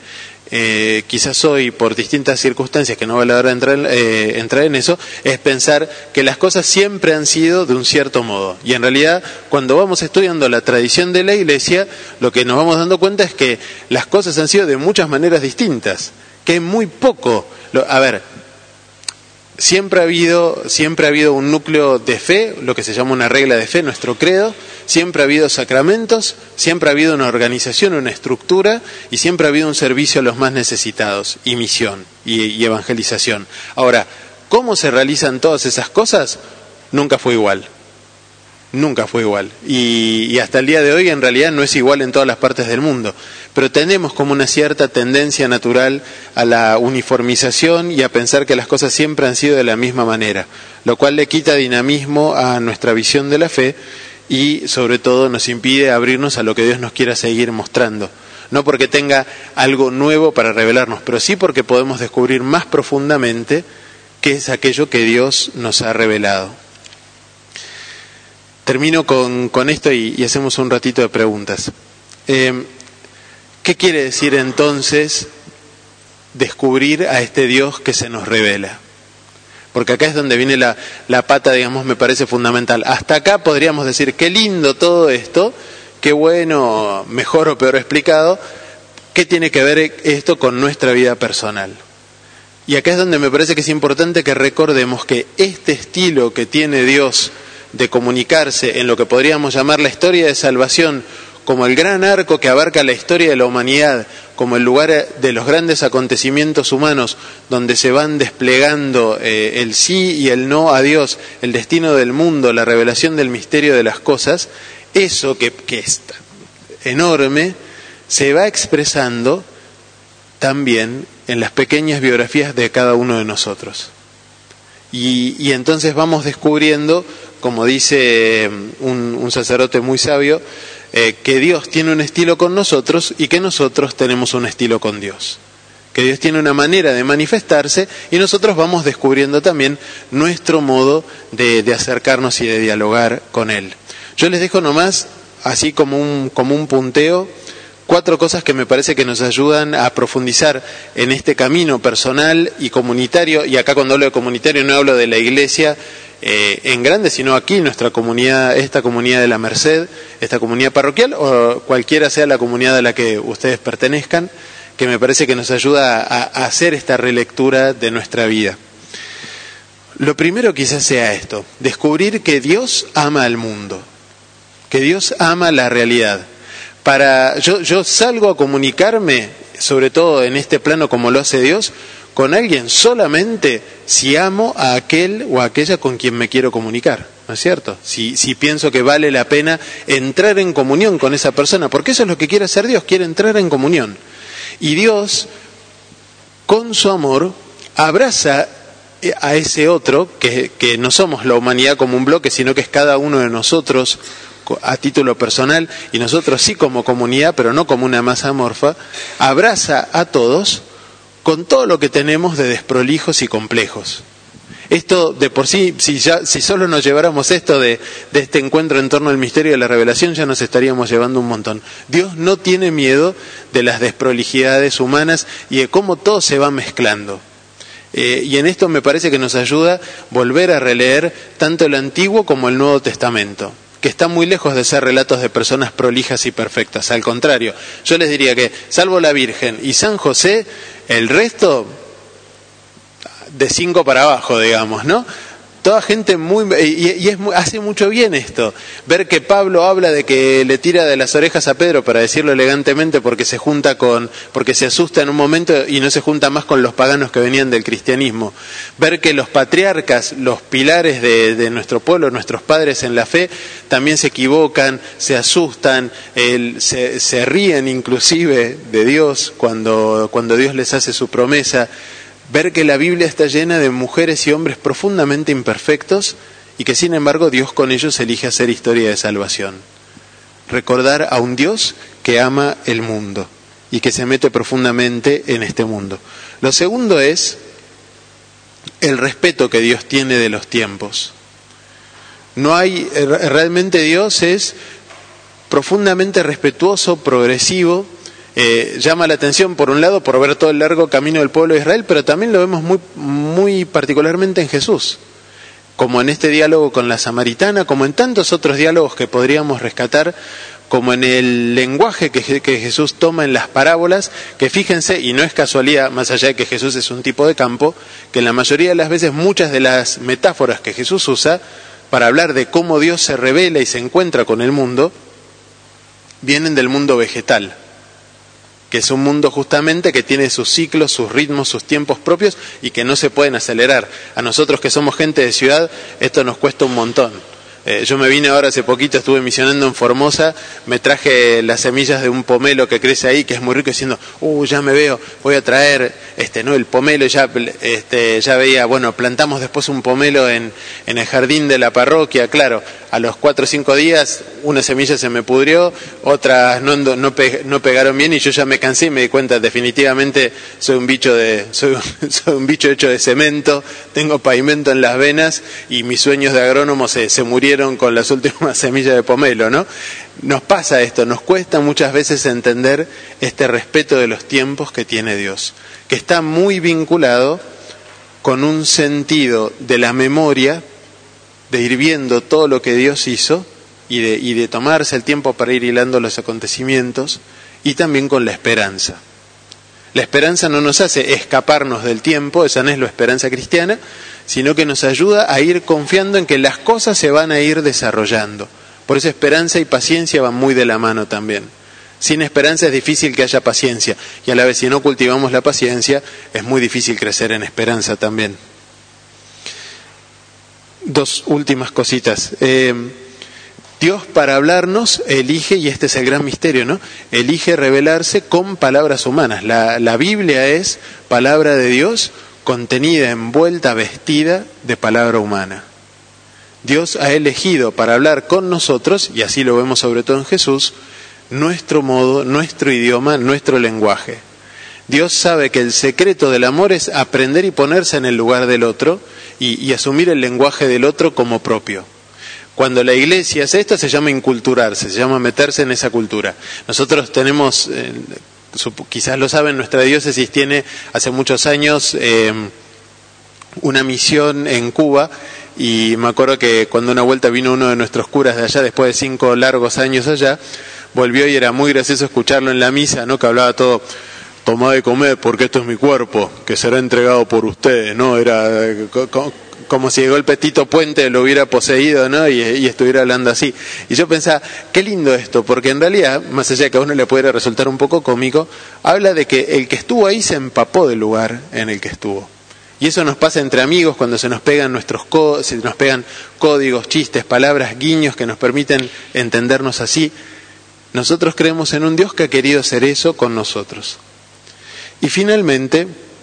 eh, quizás hoy por distintas circunstancias, que no vale la hora entrar, eh, entrar en eso, es pensar que las cosas siempre han sido de un cierto modo. Y en realidad, cuando vamos estudiando la tradición de la Iglesia, lo que nos vamos dando cuenta es que las cosas han sido de muchas maneras distintas, que muy poco, lo, a ver, Siempre ha habido, siempre ha habido un núcleo de fe, lo que se llama una regla de fe, nuestro credo, siempre ha habido sacramentos, siempre ha habido una organización, una estructura, y siempre ha habido un servicio a los más necesitados, y misión, y, y evangelización. Ahora, ¿cómo se realizan todas esas cosas? Nunca fue igual. Nunca fue igual. Y, y hasta el día de hoy en realidad no es igual en todas las partes del mundo. Pero tenemos como una cierta tendencia natural a la uniformización y a pensar que las cosas siempre han sido de la misma manera, lo cual le quita dinamismo a nuestra visión de la fe y sobre todo nos impide abrirnos a lo que Dios nos quiera seguir mostrando. No porque tenga algo nuevo para revelarnos, pero sí porque podemos descubrir más profundamente qué es aquello que Dios nos ha revelado. Termino con, con esto y, y hacemos un ratito de preguntas. Eh, ¿Qué quiere decir entonces descubrir a este Dios que se nos revela? Porque acá es donde viene la, la pata, digamos, me parece fundamental. Hasta acá podríamos decir, qué lindo todo esto, qué bueno, mejor o peor explicado. ¿Qué tiene que ver esto con nuestra vida personal? Y acá es donde me parece que es importante que recordemos que este estilo que tiene Dios de comunicarse en lo que podríamos llamar la historia de salvación como el gran arco que abarca la historia de la humanidad, como el lugar de los grandes acontecimientos humanos, donde se van desplegando eh, el sí y el no a Dios, el destino del mundo, la revelación del misterio de las cosas, eso que, que es enorme, se va expresando también en las pequeñas biografías de cada uno de nosotros. Y, y entonces vamos descubriendo, como dice un, un sacerdote muy sabio, eh, que Dios tiene un estilo con nosotros y que nosotros tenemos un estilo con Dios. Que Dios tiene una manera de manifestarse y nosotros vamos descubriendo también nuestro modo de, de acercarnos y de dialogar con Él. Yo les dejo nomás, así como un, como un punteo, cuatro cosas que me parece que nos ayudan a profundizar en este camino personal y comunitario, y acá cuando hablo de comunitario no hablo de la iglesia eh, en grande, sino aquí nuestra comunidad, esta comunidad de la Merced, esta comunidad parroquial, o cualquiera sea la comunidad a la que ustedes pertenezcan, que me parece que nos ayuda a, a hacer esta relectura de nuestra vida. Lo primero quizás sea esto, descubrir que Dios ama al mundo, que Dios ama la realidad. Para, yo, yo salgo a comunicarme, sobre todo en este plano como lo hace Dios, con alguien solamente si amo a aquel o a aquella con quien me quiero comunicar, ¿no es cierto? Si, si pienso que vale la pena entrar en comunión con esa persona, porque eso es lo que quiere hacer Dios, quiere entrar en comunión. Y Dios, con su amor, abraza a ese otro, que, que no somos la humanidad como un bloque, sino que es cada uno de nosotros a título personal, y nosotros sí como comunidad, pero no como una masa amorfa, abraza a todos con todo lo que tenemos de desprolijos y complejos. Esto de por sí, si, ya, si solo nos lleváramos esto de, de este encuentro en torno al misterio de la revelación, ya nos estaríamos llevando un montón. Dios no tiene miedo de las desprolijidades humanas y de cómo todo se va mezclando. Eh, y en esto me parece que nos ayuda volver a releer tanto el Antiguo como el Nuevo Testamento, que está muy lejos de ser relatos de personas prolijas y perfectas. Al contrario, yo les diría que, salvo la Virgen y San José, el resto, de cinco para abajo, digamos, ¿no? Toda gente muy... Y, y es muy, hace mucho bien esto. Ver que Pablo habla de que le tira de las orejas a Pedro, para decirlo elegantemente, porque se junta con... porque se asusta en un momento y no se junta más con los paganos que venían del cristianismo. Ver que los patriarcas, los pilares de, de nuestro pueblo, nuestros padres en la fe, también se equivocan, se asustan, el, se, se ríen inclusive de Dios cuando, cuando Dios les hace su promesa. Ver que la Biblia está llena de mujeres y hombres profundamente imperfectos y que sin embargo Dios con ellos elige hacer historia de salvación. Recordar a un Dios que ama el mundo y que se mete profundamente en este mundo. Lo segundo es el respeto que Dios tiene de los tiempos. No hay, realmente Dios es profundamente respetuoso, progresivo. Eh, llama la atención por un lado por ver todo el largo camino del pueblo de Israel, pero también lo vemos muy, muy particularmente en Jesús, como en este diálogo con la samaritana, como en tantos otros diálogos que podríamos rescatar, como en el lenguaje que, que Jesús toma en las parábolas, que fíjense, y no es casualidad, más allá de que Jesús es un tipo de campo, que en la mayoría de las veces muchas de las metáforas que Jesús usa para hablar de cómo Dios se revela y se encuentra con el mundo, vienen del mundo vegetal, que es un mundo justamente que tiene sus ciclos, sus ritmos, sus tiempos propios y que no se pueden acelerar. A nosotros que somos gente de ciudad, esto nos cuesta un montón. Eh, yo me vine ahora hace poquito, estuve misionando en Formosa, me traje las semillas de un pomelo que crece ahí, que es muy rico, diciendo, uh, ya me veo, voy a traer este no el pomelo, ya este ya veía, bueno, plantamos después un pomelo en, en el jardín de la parroquia, claro, a los cuatro o cinco días una semilla se me pudrió, otras no, no, pe, no pegaron bien y yo ya me cansé y me di cuenta, definitivamente soy un bicho de soy, soy un bicho hecho de cemento, tengo pavimento en las venas y mis sueños de agrónomo se, se murieron con las últimas semillas de pomelo, ¿no? Nos pasa esto, nos cuesta muchas veces entender este respeto de los tiempos que tiene Dios, que está muy vinculado con un sentido de la memoria, de ir viendo todo lo que Dios hizo y de, y de tomarse el tiempo para ir hilando los acontecimientos, y también con la esperanza. La esperanza no nos hace escaparnos del tiempo, esa no es la esperanza cristiana, sino que nos ayuda a ir confiando en que las cosas se van a ir desarrollando. Por eso esperanza y paciencia van muy de la mano también. Sin esperanza es difícil que haya paciencia, y a la vez si no cultivamos la paciencia es muy difícil crecer en esperanza también. Dos últimas cositas. Eh, Dios, para hablarnos, elige, y este es el gran misterio, ¿no? Elige revelarse con palabras humanas. La, la Biblia es palabra de Dios contenida, envuelta, vestida de palabra humana. Dios ha elegido para hablar con nosotros, y así lo vemos sobre todo en Jesús, nuestro modo, nuestro idioma, nuestro lenguaje. Dios sabe que el secreto del amor es aprender y ponerse en el lugar del otro y, y asumir el lenguaje del otro como propio. Cuando la iglesia hace esto se llama inculturarse, se llama meterse en esa cultura. Nosotros tenemos, eh, quizás lo saben, nuestra diócesis tiene hace muchos años eh, una misión en Cuba, y me acuerdo que cuando una vuelta vino uno de nuestros curas de allá, después de cinco largos años allá, volvió y era muy gracioso escucharlo en la misa, ¿no? Que hablaba todo, tomad de comer porque esto es mi cuerpo, que será entregado por ustedes, ¿no? Era como si de golpe Tito Puente lo hubiera poseído, ¿no? Y, y estuviera hablando así. Y yo pensaba, qué lindo esto, porque en realidad, más allá de que a uno le pudiera resultar un poco cómico, habla de que el que estuvo ahí se empapó del lugar en el que estuvo. Y eso nos pasa entre amigos cuando se nos pegan nuestros co- se nos pegan códigos, chistes, palabras, guiños que nos permiten entendernos así. Nosotros creemos en un Dios que ha querido hacer eso con nosotros. Y finalmente,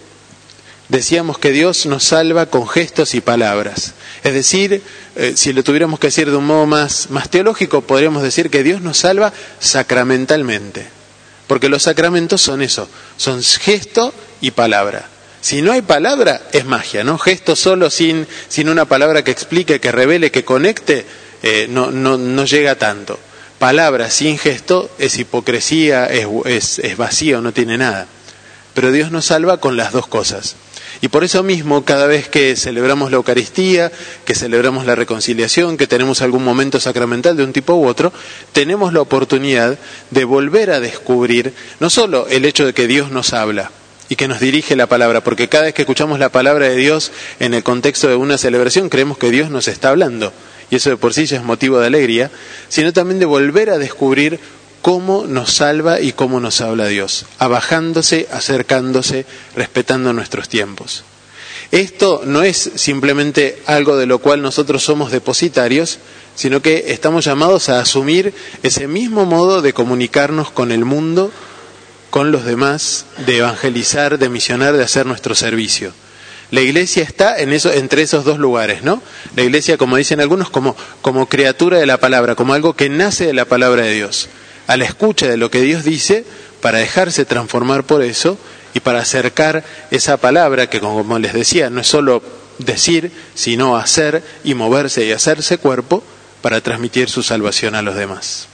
decíamos que Dios nos salva con gestos y palabras. Es decir, eh, si lo tuviéramos que decir de un modo más, más teológico, podríamos decir que Dios nos salva sacramentalmente. Porque los sacramentos son eso, son gesto y palabra. Si no hay palabra, es magia, ¿no? Gesto solo sin, sin una palabra que explique, que revele, que conecte, eh, no, no, no llega tanto. Palabra sin gesto es hipocresía, es, es, es vacío, no tiene nada. Pero Dios nos salva con las dos cosas. Y por eso mismo, cada vez que celebramos la Eucaristía, que celebramos la reconciliación, que tenemos algún momento sacramental de un tipo u otro, tenemos la oportunidad de volver a descubrir no solo el hecho de que Dios nos habla y que nos dirige la palabra, porque cada vez que escuchamos la palabra de Dios en el contexto de una celebración, creemos que Dios nos está hablando, y eso de por sí ya es motivo de alegría, sino también de volver a descubrir cómo nos salva y cómo nos habla Dios, abajándose, acercándose, respetando nuestros tiempos. Esto no es simplemente algo de lo cual nosotros somos depositarios, sino que estamos llamados a asumir ese mismo modo de comunicarnos con el mundo, con los demás, de evangelizar, de misionar, de hacer nuestro servicio. La iglesia está en eso, entre esos dos lugares, ¿no? La iglesia, como dicen algunos, como, como criatura de la palabra, como algo que nace de la palabra de Dios, a la escucha de lo que Dios dice, para dejarse transformar por eso y para acercar esa palabra que, como les decía, no es solo decir, sino hacer y moverse y hacerse cuerpo para transmitir su salvación a los demás.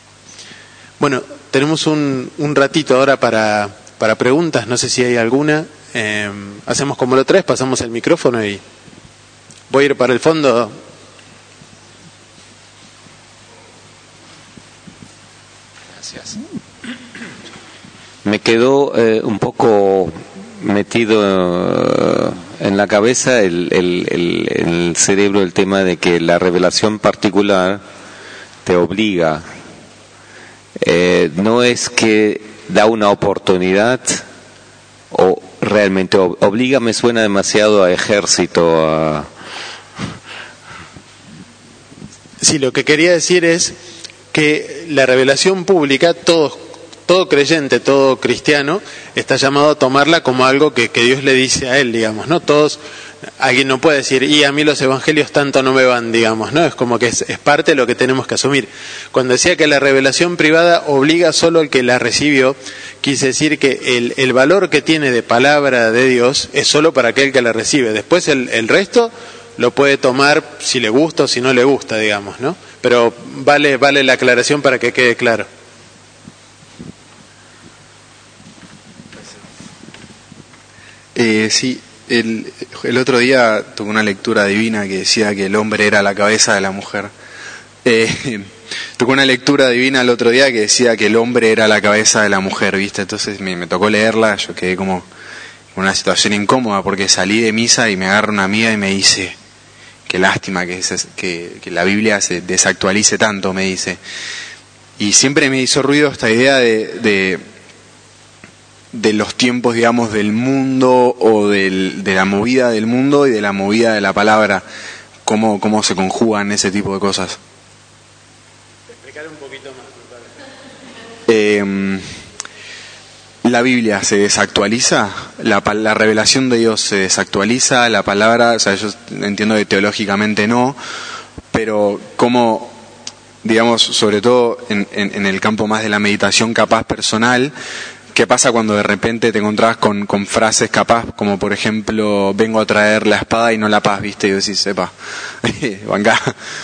Bueno, tenemos un, un ratito ahora para, para preguntas, no sé si hay alguna. Eh, hacemos como lo tres, pasamos el micrófono y voy a ir para el fondo. Gracias. Me quedó eh, un poco metido eh, en la cabeza el, el, el, el cerebro el tema de que la revelación particular te obliga. Eh, no es que da una oportunidad o realmente obliga, me suena demasiado a ejército. A... Sí, lo que quería decir es que la revelación pública, todo, todo creyente, todo cristiano, está llamado a tomarla como algo que, que Dios le dice a él, digamos, ¿no? Todos, alguien no puede decir, y a mí los evangelios tanto no me van, digamos, ¿no? Es como que es, es parte de lo que tenemos que asumir. Cuando decía que la revelación privada obliga solo al que la recibió, quise decir que el, el valor que tiene de palabra de Dios es solo para aquel que la recibe. Después el, el resto lo puede tomar si le gusta o si no le gusta, digamos, ¿no? Pero vale, vale la aclaración para que quede claro. Eh, sí, el, el otro día tuve una lectura divina que decía que el hombre era la cabeza de la mujer. Eh, tuve una lectura divina el otro día que decía que el hombre era la cabeza de la mujer, ¿viste? Entonces me, me tocó leerla, yo quedé como en una situación incómoda porque salí de misa y me agarra una amiga y me dice, qué lástima que, es, que, que la Biblia se desactualice tanto, me dice. Y siempre me hizo ruido esta idea de, de, de los tiempos, digamos, del mundo o del, de la movida del mundo y de la movida de la palabra, cómo, cómo se conjugan ese tipo de cosas. Explicar un poquito más, me parece. Eh, ¿La Biblia se desactualiza? ¿La, ¿La revelación de Dios se desactualiza? ¿La palabra? O sea, yo entiendo que teológicamente no, pero ¿cómo, digamos, sobre todo en, en, en el campo más de la meditación capaz personal, qué pasa cuando de repente te encontrás con, con frases capaz, como por ejemplo, vengo a traer la espada y no la paz, ¿viste? Y decís, sepa, venga.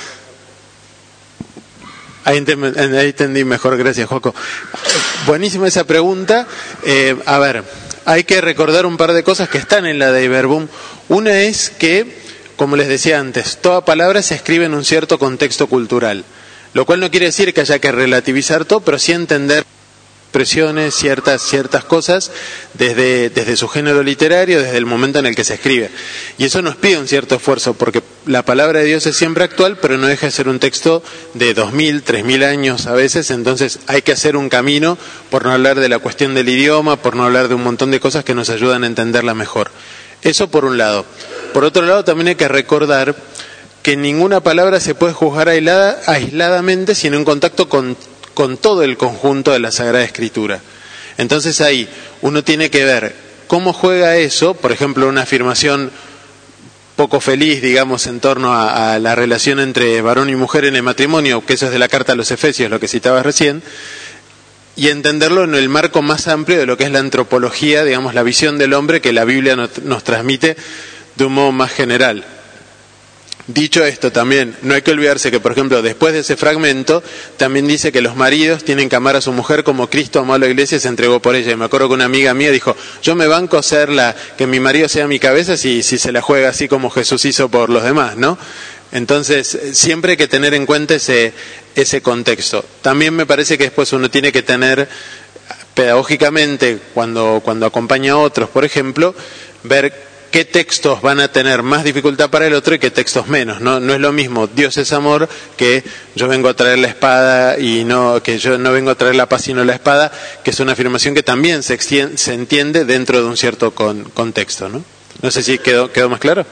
Ahí, ent- ahí entendí mejor, gracias, Joco. Buenísima esa pregunta. Eh, a ver, hay que recordar un par de cosas que están en la Dei Verbum. Una es que, como les decía antes, toda palabra se escribe en un cierto contexto cultural, lo cual no quiere decir que haya que relativizar todo, pero sí entender expresiones, ciertas, ciertas cosas desde, desde su género literario, desde el momento en el que se escribe. Y eso nos pide un cierto esfuerzo, porque la palabra de Dios es siempre actual, pero no deja de ser un texto de dos mil, tres mil años a veces, entonces hay que hacer un camino, por no hablar de la cuestión del idioma, por no hablar de un montón de cosas que nos ayudan a entenderla mejor. Eso por un lado. Por otro lado, también hay que recordar que ninguna palabra se puede juzgar aislada, aisladamente, sino en contacto con con todo el conjunto de la Sagrada Escritura. Entonces ahí uno tiene que ver cómo juega eso, por ejemplo, una afirmación poco feliz, digamos, en torno a, a la relación entre varón y mujer en el matrimonio, que eso es de la carta a los Efesios, lo que citabas recién, y entenderlo en el marco más amplio de lo que es la antropología, digamos, la visión del hombre que la Biblia nos, nos transmite de un modo más general. Dicho esto, también no hay que olvidarse que, por ejemplo, después de ese fragmento, también dice que los maridos tienen que amar a su mujer como Cristo amó a la iglesia y se entregó por ella. Y me acuerdo que una amiga mía dijo, yo me banco a ser la, que mi marido sea mi cabeza si, si se la juega así como Jesús hizo por los demás, ¿no? Entonces, siempre hay que tener en cuenta ese, ese contexto. También me parece que después uno tiene que tener, pedagógicamente, cuando, cuando acompaña a otros, por ejemplo, ver qué textos van a tener más dificultad para el otro y qué textos menos. No, no es lo mismo Dios es amor que yo vengo a traer la espada y no, que yo no vengo a traer la paz sino la espada, que es una afirmación que también se, extiende, se entiende dentro de un cierto con, contexto, ¿no? No sé si quedó, quedó más claro.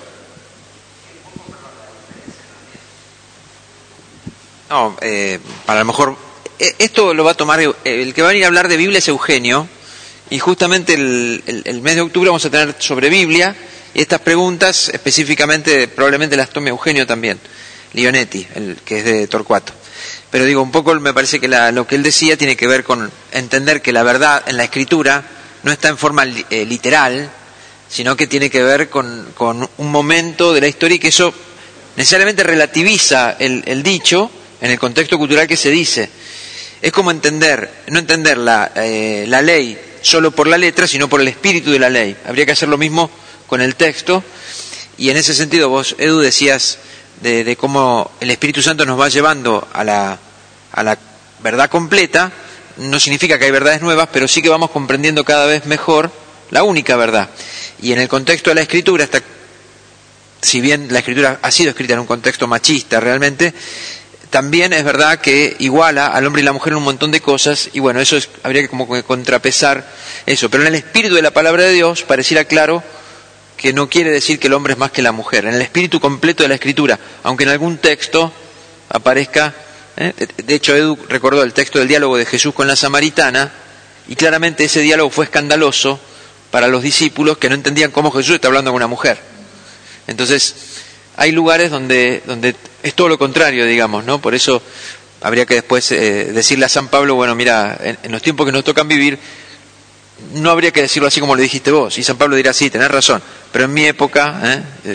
No, eh, para lo mejor esto lo va a tomar el que va a venir a hablar de Biblia es Eugenio, y justamente el, el, el mes de octubre vamos a tener sobre Biblia, y estas preguntas específicamente probablemente las tome Eugenio también, Lionetti, el que es de Torcuato. Pero digo, un poco me parece que la, lo que él decía tiene que ver con entender que la verdad en la escritura no está en forma eh, literal, sino que tiene que ver con, con un momento de la historia, y que eso necesariamente relativiza el, el dicho en el contexto cultural que se dice. Es como entender, no entender la, eh, la ley solo por la letra, sino por el espíritu de la ley. Habría que hacer lo mismo con el texto, y en ese sentido vos, Edu, decías de, de cómo el Espíritu Santo nos va llevando a la, a la verdad completa. No significa que hay verdades nuevas, pero sí que vamos comprendiendo cada vez mejor la única verdad. Y en el contexto de la Escritura, está, si bien la Escritura ha sido escrita en un contexto machista realmente, también es verdad que iguala al hombre y la mujer en un montón de cosas, y bueno, eso es, habría que como que contrapesar eso. Pero en el espíritu de la palabra de Dios pareciera claro que no quiere decir que el hombre es más que la mujer. En el espíritu completo de la Escritura, aunque en algún texto aparezca, ¿eh? De hecho Edu recordó el texto del diálogo de Jesús con la samaritana, y claramente ese diálogo fue escandaloso para los discípulos que no entendían cómo Jesús está hablando con una mujer. Entonces, hay lugares donde, donde es todo lo contrario, digamos, ¿no? Por eso habría que después eh, decirle a San Pablo, bueno, mira, en, en los tiempos que nos tocan vivir, no habría que decirlo así como lo dijiste vos. Y San Pablo dirá, sí, tenés razón, pero en mi época... ¿eh? Eh.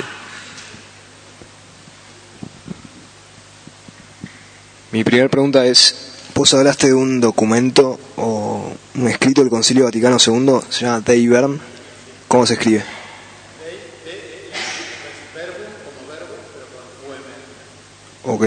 Mi primera pregunta es, vos hablaste de un documento o un escrito del Concilio Vaticano segundo, se llama Dei Verbum. ¿Cómo se escribe? Ok.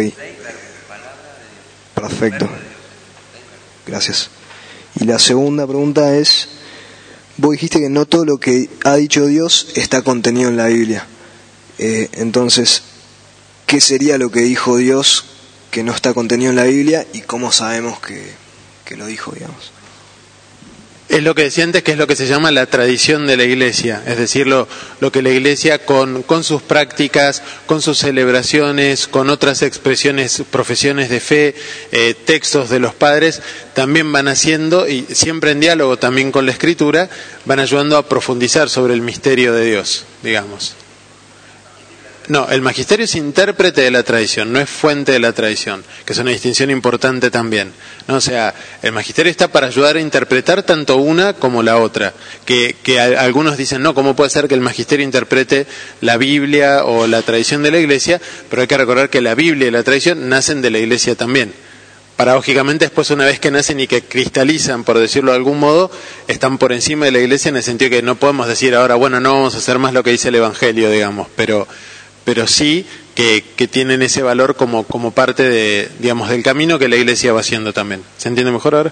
Perfecto. Gracias. Y la segunda pregunta es, vos dijiste que no todo lo que ha dicho Dios está contenido en la Biblia. Eh, entonces, qué sería lo que dijo Dios que no está contenido en la Biblia y cómo sabemos que, que lo dijo, digamos. Es lo que decía antes, que es lo que se llama la tradición de la Iglesia, es decir, lo, lo que la Iglesia con, con sus prácticas, con sus celebraciones, con otras expresiones, profesiones de fe, eh, textos de los padres, también van haciendo, y siempre en diálogo también con la Escritura, van ayudando a profundizar sobre el misterio de Dios, digamos. No, el magisterio es intérprete de la tradición, no es fuente de la tradición, que es una distinción importante también, ¿no? O sea, el magisterio está para ayudar a interpretar tanto una como la otra, que, que a, algunos dicen, no, ¿cómo puede ser que el magisterio interprete la Biblia o la tradición de la Iglesia? Pero hay que recordar que la Biblia y la tradición nacen de la Iglesia también. Paradójicamente, después, una vez que nacen y que cristalizan, por decirlo de algún modo, están por encima de la Iglesia, en el sentido que no podemos decir ahora, bueno, no vamos a hacer más lo que dice el Evangelio, digamos, pero... pero sí que, que tienen ese valor como, como parte de, digamos, del camino que la Iglesia va haciendo también. ¿Se entiende mejor ahora?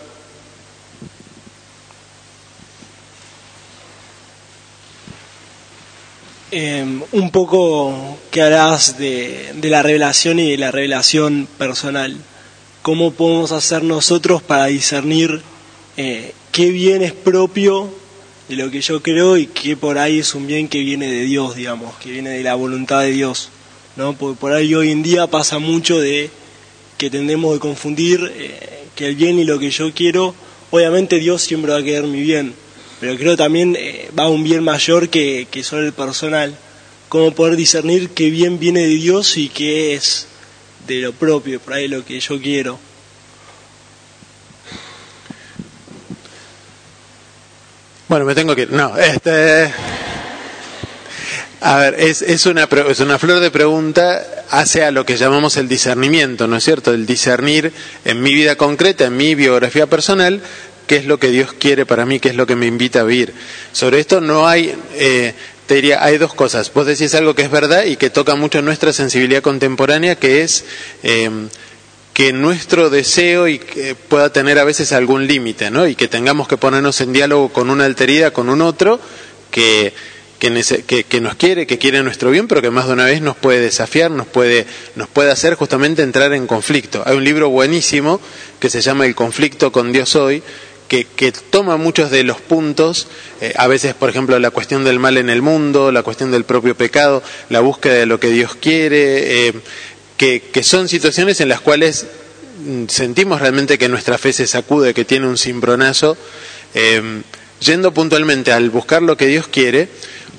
Eh, un poco que harás de, de la revelación y de la revelación personal. ¿Cómo podemos hacer nosotros para discernir eh, qué bien es propio de lo que yo creo y que por ahí es un bien que viene de Dios, digamos, que viene de la voluntad de Dios, ¿no? Porque por ahí hoy en día pasa mucho de que tendemos de confundir eh, que el bien y lo que yo quiero, obviamente Dios siempre va a querer mi bien, pero creo también eh, va a un bien mayor que, que solo el personal. Cómo poder discernir qué bien viene de Dios y qué es de lo propio, por ahí lo que yo quiero. Bueno, me tengo que ir. No, este... A ver, es, es, una, es una flor de pregunta hace a lo que llamamos el discernimiento, ¿no es cierto? El discernir en mi vida concreta, en mi biografía personal, qué es lo que Dios quiere para mí, qué es lo que me invita a vivir. Sobre esto no hay... Eh, te diría, hay dos cosas. Vos decís algo que es verdad y que toca mucho nuestra sensibilidad contemporánea, que es... Eh, que nuestro deseo y que pueda tener a veces algún límite, ¿no? Y que tengamos que ponernos en diálogo con una alteridad, con un otro que, que, que, que nos quiere, que quiere nuestro bien, pero que más de una vez nos puede desafiar, nos puede, nos puede hacer justamente entrar en conflicto. Hay un libro buenísimo que se llama El conflicto con Dios hoy, que, que toma muchos de los puntos, eh, a veces, por ejemplo, la cuestión del mal en el mundo, la cuestión del propio pecado, la búsqueda de lo que Dios quiere, eh, Que, que son situaciones en las cuales sentimos realmente que nuestra fe se sacude, que tiene un cimbronazo, eh, yendo puntualmente al buscar lo que Dios quiere.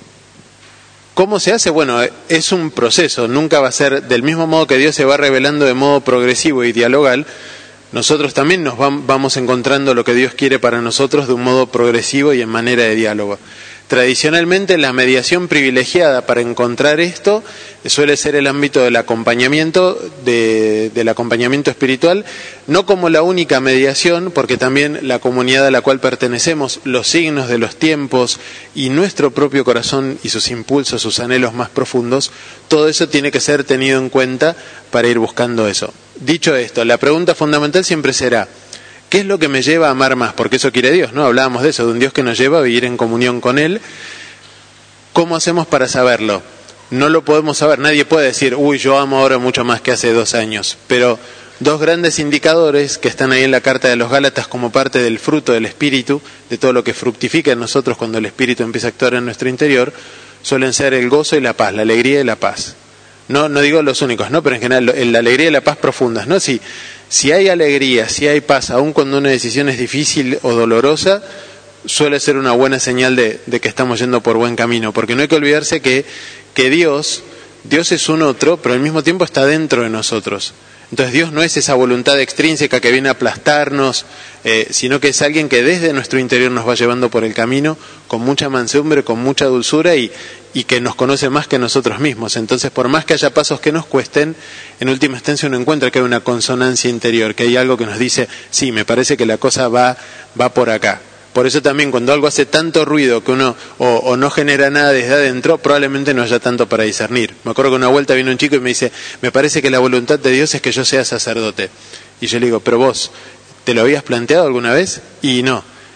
¿Cómo se hace? Bueno, es un proceso, nunca va a ser del mismo modo que Dios se va revelando de modo progresivo y dialogal. Nosotros también nos vamos encontrando lo que Dios quiere para nosotros de un modo progresivo y en manera de diálogo. Tradicionalmente la mediación privilegiada para encontrar esto suele ser el ámbito del acompañamiento, de, del acompañamiento espiritual, no como la única mediación, porque también la comunidad a la cual pertenecemos, los signos de los tiempos y nuestro propio corazón y sus impulsos, sus anhelos más profundos, todo eso tiene que ser tenido en cuenta para ir buscando eso. Dicho esto, la pregunta fundamental siempre será: ¿qué es lo que me lleva a amar más? Porque eso quiere Dios, ¿no? Hablábamos de eso, de un Dios que nos lleva a vivir en comunión con Él. ¿Cómo hacemos para saberlo? No lo podemos saber, nadie puede decir, uy, yo amo ahora mucho más que hace dos años. Pero dos grandes indicadores que están ahí en la carta de los Gálatas como parte del fruto del Espíritu, de todo lo que fructifica en nosotros cuando el Espíritu empieza a actuar en nuestro interior, suelen ser el gozo y la paz, la alegría y la paz. No, no digo los únicos, ¿no? Pero en general, la alegría y la paz profundas, ¿no? Si, si hay alegría, si hay paz, aun cuando una decisión es difícil o dolorosa, suele ser una buena señal de, de que estamos yendo por buen camino. Porque no hay que olvidarse que, que Dios, Dios es un otro, pero al mismo tiempo está dentro de nosotros. Entonces Dios no es esa voluntad extrínseca que viene a aplastarnos, eh, sino que es alguien que desde nuestro interior nos va llevando por el camino con mucha mansedumbre, con mucha dulzura y, y que nos conoce más que nosotros mismos. Entonces, por más que haya pasos que nos cuesten, en última instancia uno encuentra que hay una consonancia interior, que hay algo que nos dice, sí, me parece que la cosa va, va por acá. Por eso también cuando algo hace tanto ruido que uno o, o no genera nada desde adentro, probablemente no haya tanto para discernir. Me acuerdo que una vuelta vino un chico y me dice, me parece que la voluntad de Dios es que yo sea sacerdote. Y yo le digo, pero vos, ¿te lo habías planteado alguna vez? Y no.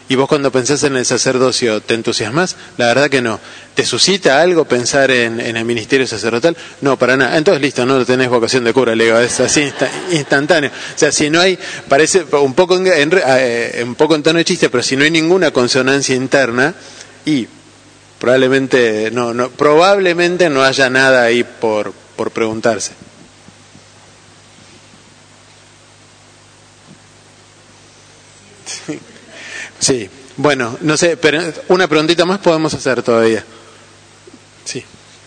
Y vos cuando pensás en el sacerdocio, ¿te entusiasmás? La verdad que no. ¿Te suscita algo pensar en, en el ministerio sacerdotal? No, para nada. Entonces listo, no tenés vocación de cura, le digo, es así insta- instantáneo. O sea, si no hay, parece un poco en, en, eh, un poco en tono de chiste, pero si no hay ninguna consonancia interna, y probablemente no, no, probablemente no haya nada ahí por, por preguntarse. Sí. Sí, bueno, no sé, pero una preguntita más podemos hacer todavía. Sí.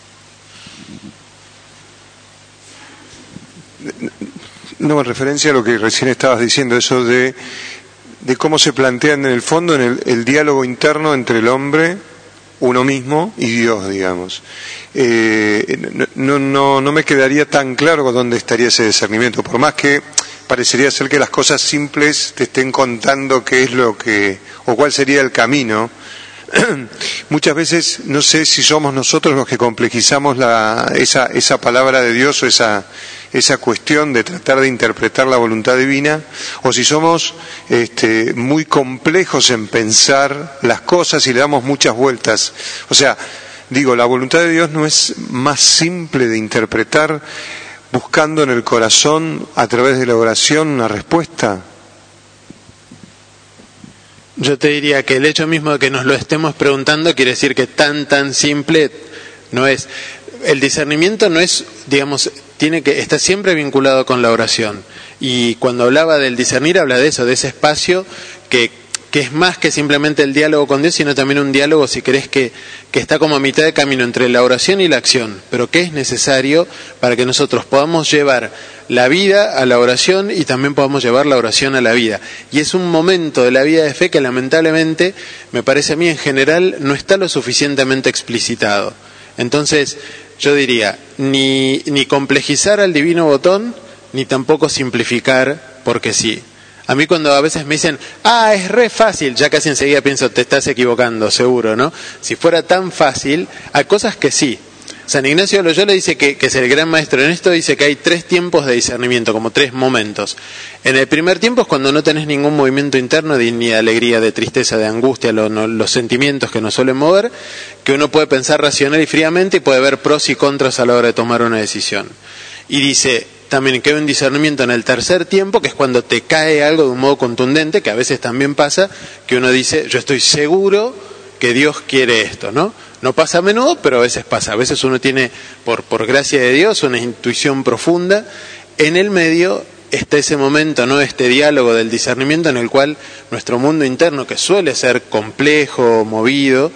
No, en referencia a lo que recién estabas diciendo, eso de, de cómo se plantean en el fondo en el, el diálogo interno entre el hombre, uno mismo y Dios, digamos. Eh, no, no, no me quedaría tan claro dónde estaría ese discernimiento, por más que parecería ser que las cosas simples te estén contando qué es lo que, o cuál sería el camino. Muchas veces no sé si somos nosotros los que complejizamos la, esa, esa palabra de Dios o esa, esa cuestión de tratar de interpretar la voluntad divina, o si somos este, muy complejos en pensar las cosas y le damos muchas vueltas. O sea, digo, la voluntad de Dios no es más simple de interpretar buscando en el corazón, a través de la oración, una respuesta. Yo te diría que el hecho mismo de que nos lo estemos preguntando quiere decir que tan, tan simple no es. El discernimiento no es, digamos, tiene que está siempre vinculado con la oración. Y cuando hablaba del discernir, habla de eso, de ese espacio que, que es más que simplemente el diálogo con Dios, sino también un diálogo, si querés, que, que está como a mitad de camino entre la oración y la acción, pero que es necesario para que nosotros podamos llevar la vida a la oración y también podamos llevar la oración a la vida. Y es un momento de la vida de fe que lamentablemente, me parece a mí en general, no está lo suficientemente explicitado. Entonces, yo diría, ni, ni complejizar al divino botón, ni tampoco simplificar porque sí. A mí cuando a veces me dicen, ah, es re fácil, ya casi enseguida pienso, te estás equivocando, seguro, ¿no? Si fuera tan fácil, hay cosas que sí. San Ignacio de Loyola dice que, que es el gran maestro en esto, dice que hay tres tiempos de discernimiento, como tres momentos. En el primer tiempo es cuando no tenés ningún movimiento interno, de, ni de alegría, de tristeza, de angustia, lo, no, los sentimientos que nos suelen mover, que uno puede pensar racional y fríamente y puede ver pros y contras a la hora de tomar una decisión. Y dice también que hay un discernimiento en el tercer tiempo, que es cuando te cae algo de un modo contundente, que a veces también pasa, que uno dice, yo estoy seguro que Dios quiere esto, ¿no? No pasa a menudo, pero a veces pasa. A veces uno tiene, por, por gracia de Dios, una intuición profunda. En el medio está ese momento, ¿no? Este diálogo del discernimiento en el cual nuestro mundo interno, que suele ser complejo, movido,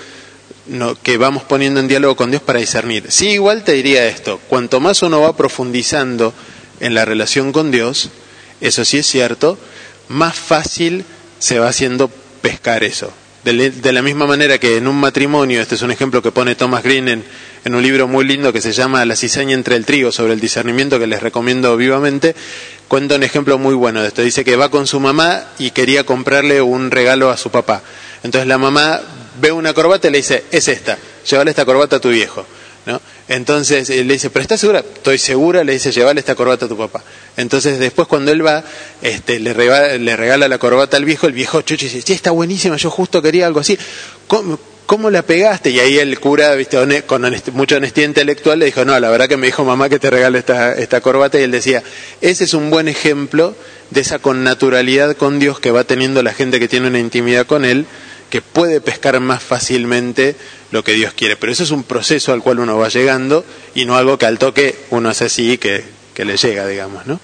no, que vamos poniendo en diálogo con Dios para discernir. Sí, igual te diría esto, cuanto más uno va profundizando en la relación con Dios, eso sí es cierto, más fácil se va haciendo pescar eso. De, de la misma manera que en un matrimonio, este es un ejemplo que pone Thomas Green en, en un libro muy lindo que se llama La cizaña entre el trigo, sobre el discernimiento, que les recomiendo vivamente, cuenta un ejemplo muy bueno de esto. Dice que va con su mamá y quería comprarle un regalo a su papá. Entonces la mamá ve una corbata y le dice, es esta, llévale esta corbata a tu viejo, ¿no? Entonces le dice, ¿pero estás segura? Estoy segura, le dice, llévale esta corbata a tu papá. Entonces después cuando él va, este, le, regala, le regala la corbata al viejo, el viejo chuchi dice, sí, está buenísima, yo justo quería algo así. ¿Cómo, cómo la pegaste? Y ahí el cura, viste, con honest, mucha honestidad intelectual, le dijo, no, la verdad que me dijo mamá que te regale esta, esta corbata. Y él decía, ese es un buen ejemplo de esa connaturalidad con Dios que va teniendo la gente que tiene una intimidad con Él, que puede pescar más fácilmente lo que Dios quiere. Pero eso es un proceso al cual uno va llegando y no algo que al toque uno hace así que, que le llega, digamos, ¿no?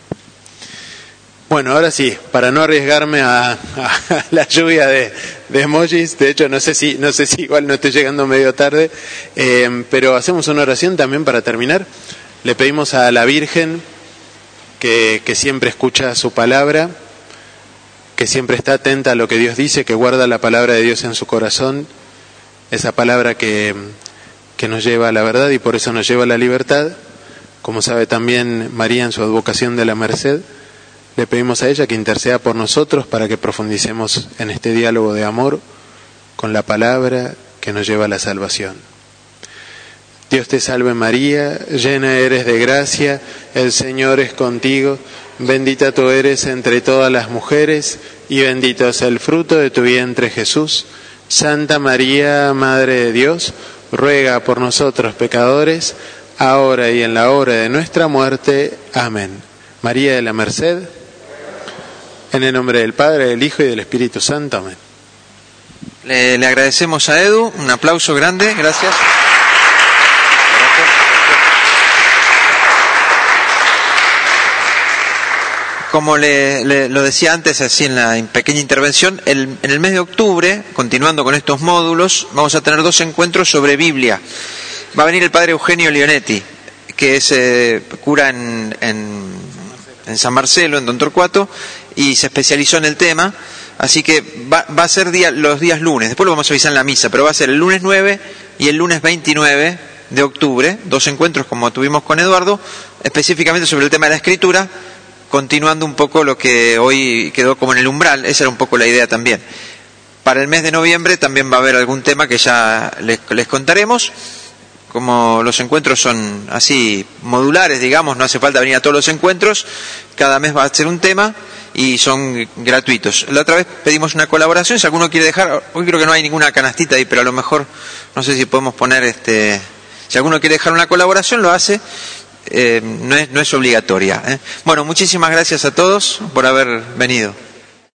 Bueno, ahora sí, para no arriesgarme a, a la lluvia de, de emojis, de hecho no sé si no sé si igual no estoy llegando medio tarde, eh, pero hacemos una oración también para terminar. Le pedimos a la Virgen que, que siempre escucha su palabra, que siempre está atenta a lo que Dios dice, que guarda la palabra de Dios en su corazón, esa palabra que, que nos lleva a la verdad y por eso nos lleva a la libertad. Como sabe también María en su advocación de la merced, le pedimos a ella que interceda por nosotros para que profundicemos en este diálogo de amor con la palabra que nos lleva a la salvación. Dios te salve María, llena eres de gracia, el Señor es contigo. Bendita tú eres entre todas las mujeres, y bendito es el fruto de tu vientre, Jesús. Santa María, Madre de Dios, ruega por nosotros pecadores, ahora y en la hora de nuestra muerte. Amén. María de la Merced, en el nombre del Padre, del Hijo y del Espíritu Santo. Amén. Le, le agradecemos a Edu, un aplauso grande, gracias. Como le, le, lo decía antes, así en la pequeña intervención, el, en el mes de octubre, continuando con estos módulos, vamos a tener dos encuentros sobre Biblia. Va a venir el padre Eugenio Leonetti, que es eh, cura en, en, en San Marcelo, en Don Torcuato, y se especializó en el tema, así que va, va a ser día, los días lunes, después lo vamos a avisar en la misa, pero va a ser el lunes nueve y el lunes veintinueve de octubre, dos encuentros como tuvimos con Eduardo, específicamente sobre el tema de la escritura, continuando un poco lo que hoy quedó como en el umbral, esa era un poco la idea también. Para el mes de noviembre también va a haber algún tema que ya les, les contaremos. Como los encuentros son así modulares, digamos, no hace falta venir a todos los encuentros, cada mes va a ser un tema y son gratuitos. La otra vez pedimos una colaboración, si alguno quiere dejar, hoy creo que no hay ninguna canastita ahí, pero a lo mejor, no sé si podemos poner, este, si alguno quiere dejar una colaboración, lo hace. Eh, no es, no es obligatoria, ¿eh? Bueno, muchísimas gracias a todos por haber venido.